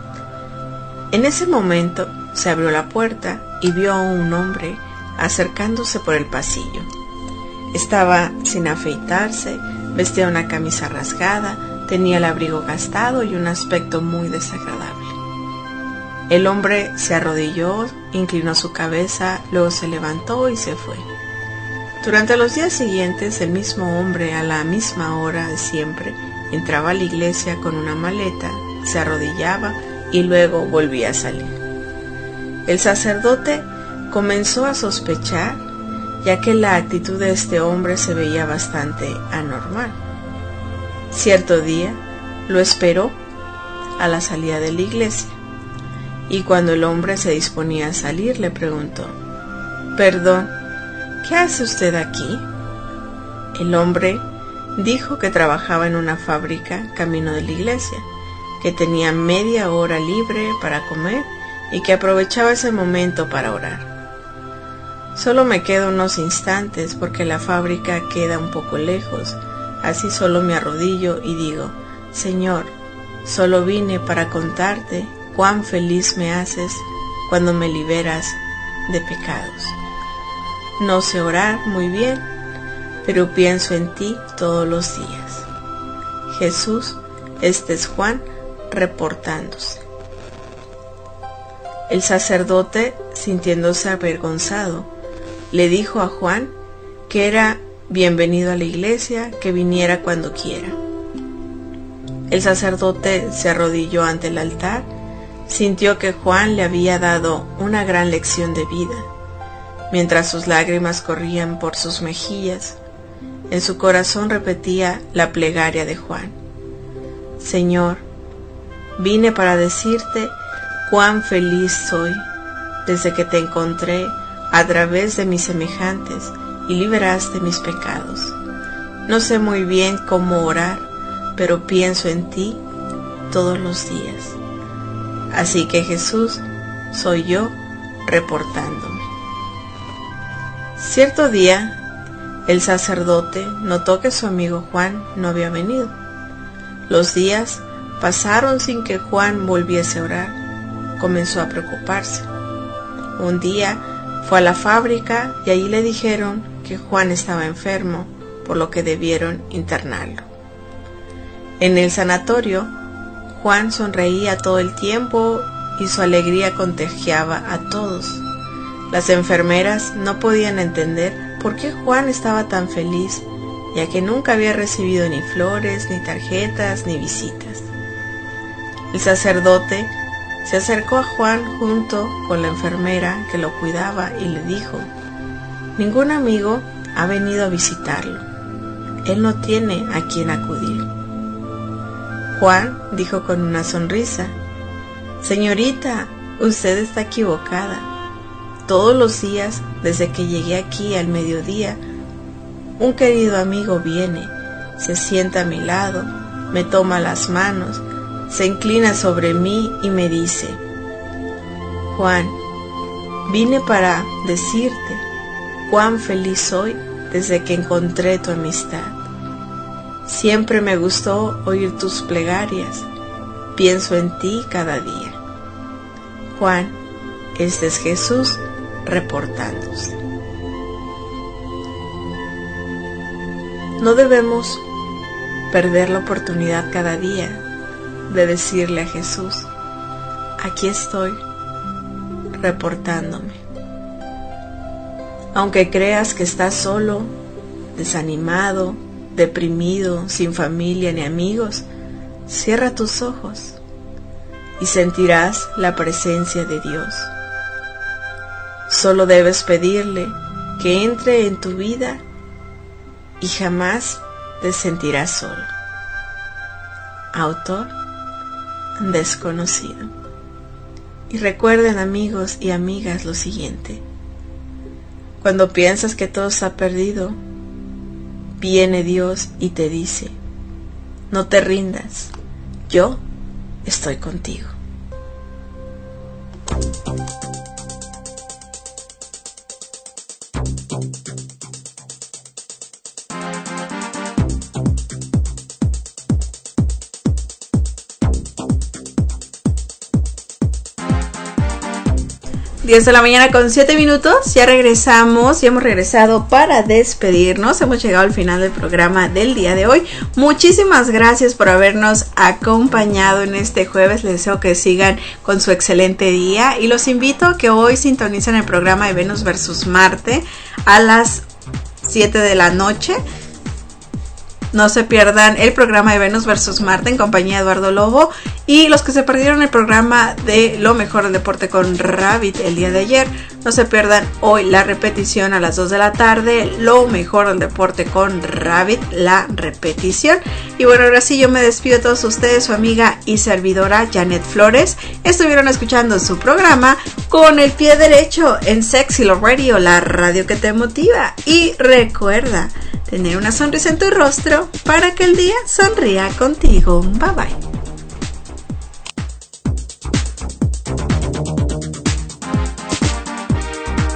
En ese momento se abrió la puerta y vio a un hombre acercándose por el pasillo. Estaba sin afeitarse, vestía una camisa rasgada, tenía el abrigo gastado y un aspecto muy desagradable. El hombre se arrodilló, inclinó su cabeza, luego se levantó y se fue. Durante los días siguientes, el mismo hombre, a la misma hora de siempre, entraba a la iglesia con una maleta, se arrodillaba y luego volvía a salir. El sacerdote comenzó a sospechar, ya que la actitud de este hombre se veía bastante anormal. Cierto día lo esperó a la salida de la iglesia, y cuando el hombre se disponía a salir le preguntó: «Perdón, ¿qué hace usted aquí?». El hombre dijo que trabajaba en una fábrica camino de la iglesia, que tenía media hora libre para comer y que aprovechaba ese momento para orar. «Solo me quedo unos instantes porque la fábrica queda un poco lejos, así solo me arrodillo y digo: Señor, solo vine para contarte cuán feliz me haces cuando me liberas de pecados. No sé orar muy bien, pero pienso en ti todos los días». Jesús, este es Juan reportándose. El sacerdote, sintiéndose avergonzado, le dijo a Juan que era bienvenido a la iglesia, que viniera cuando quiera. El sacerdote se arrodilló ante el altar, sintió que Juan le había dado una gran lección de vida. Mientras sus lágrimas corrían por sus mejillas, en su corazón repetía la plegaria de Juan: «Señor, vine para decirte cuán feliz soy desde que te encontré a través de mis semejantes y liberaste mis pecados. No sé muy bien cómo orar, pero pienso en ti todos los días. Así que Jesús, soy yo reportándome. Cierto día, el sacerdote notó que su amigo Juan no había venido. Los días pasaron sin que Juan volviese a orar. Comenzó a preocuparse. Un día fue a la fábrica y allí le dijeron que Juan estaba enfermo, por lo que debieron internarlo. En el sanatorio, Juan sonreía todo el tiempo y su alegría contagiaba a todos. Las enfermeras no podían entender por qué Juan estaba tan feliz, ya que nunca había recibido ni flores, ni tarjetas, ni visitas. El sacerdote se acercó a Juan junto con la enfermera que lo cuidaba y le dijo: ningún amigo ha venido a visitarlo. Él no tiene a quien acudir. Juan dijo con una sonrisa: señorita, usted está equivocada. Todos los días, desde que llegué aquí al mediodía, un querido amigo viene, se sienta a mi lado, me toma las manos, se inclina sobre mí y me dice: Juan, vine para decirte cuán feliz soy desde que encontré tu amistad. Siempre me gustó oír tus plegarias, pienso en ti cada día. Juan, este es Jesús reportándose. No debemos perder la oportunidad cada día de decirle a Jesús: aquí estoy reportándome. Aunque creas que estás solo, desanimado, deprimido, sin familia ni amigos, cierra tus ojos y sentirás la presencia de Dios. Solo debes pedirle que entre en tu vida y jamás te sentirás solo. Autor desconocido. Y recuerden, amigos y amigas, lo siguiente: cuando piensas que todo está perdido, viene Dios y te dice: no te rindas, yo estoy contigo. diez de la mañana con siete minutos, ya regresamos, ya hemos regresado para despedirnos, hemos llegado al final del programa del día de hoy. Muchísimas gracias por habernos acompañado en este jueves, les deseo que sigan con su excelente día y los invito a que hoy sintonicen el programa de Venus versus Marte a las siete de la noche. No se pierdan el programa de Venus versus Marte en compañía de Eduardo Lobo. Y los que se perdieron el programa de Lo Mejor del Deporte con Rabbit el día de ayer, no se pierdan hoy la repetición a las dos de la tarde. Lo Mejor del Deporte con Rabbit, la repetición. Y bueno, ahora sí yo me despido de todos ustedes, su amiga y servidora Janet Flores. Estuvieron escuchando su programa Con el Pie Derecho en Sexy Love Radio, la radio que te motiva. Y recuerda tener una sonrisa en tu rostro para que el día sonría contigo. Bye bye.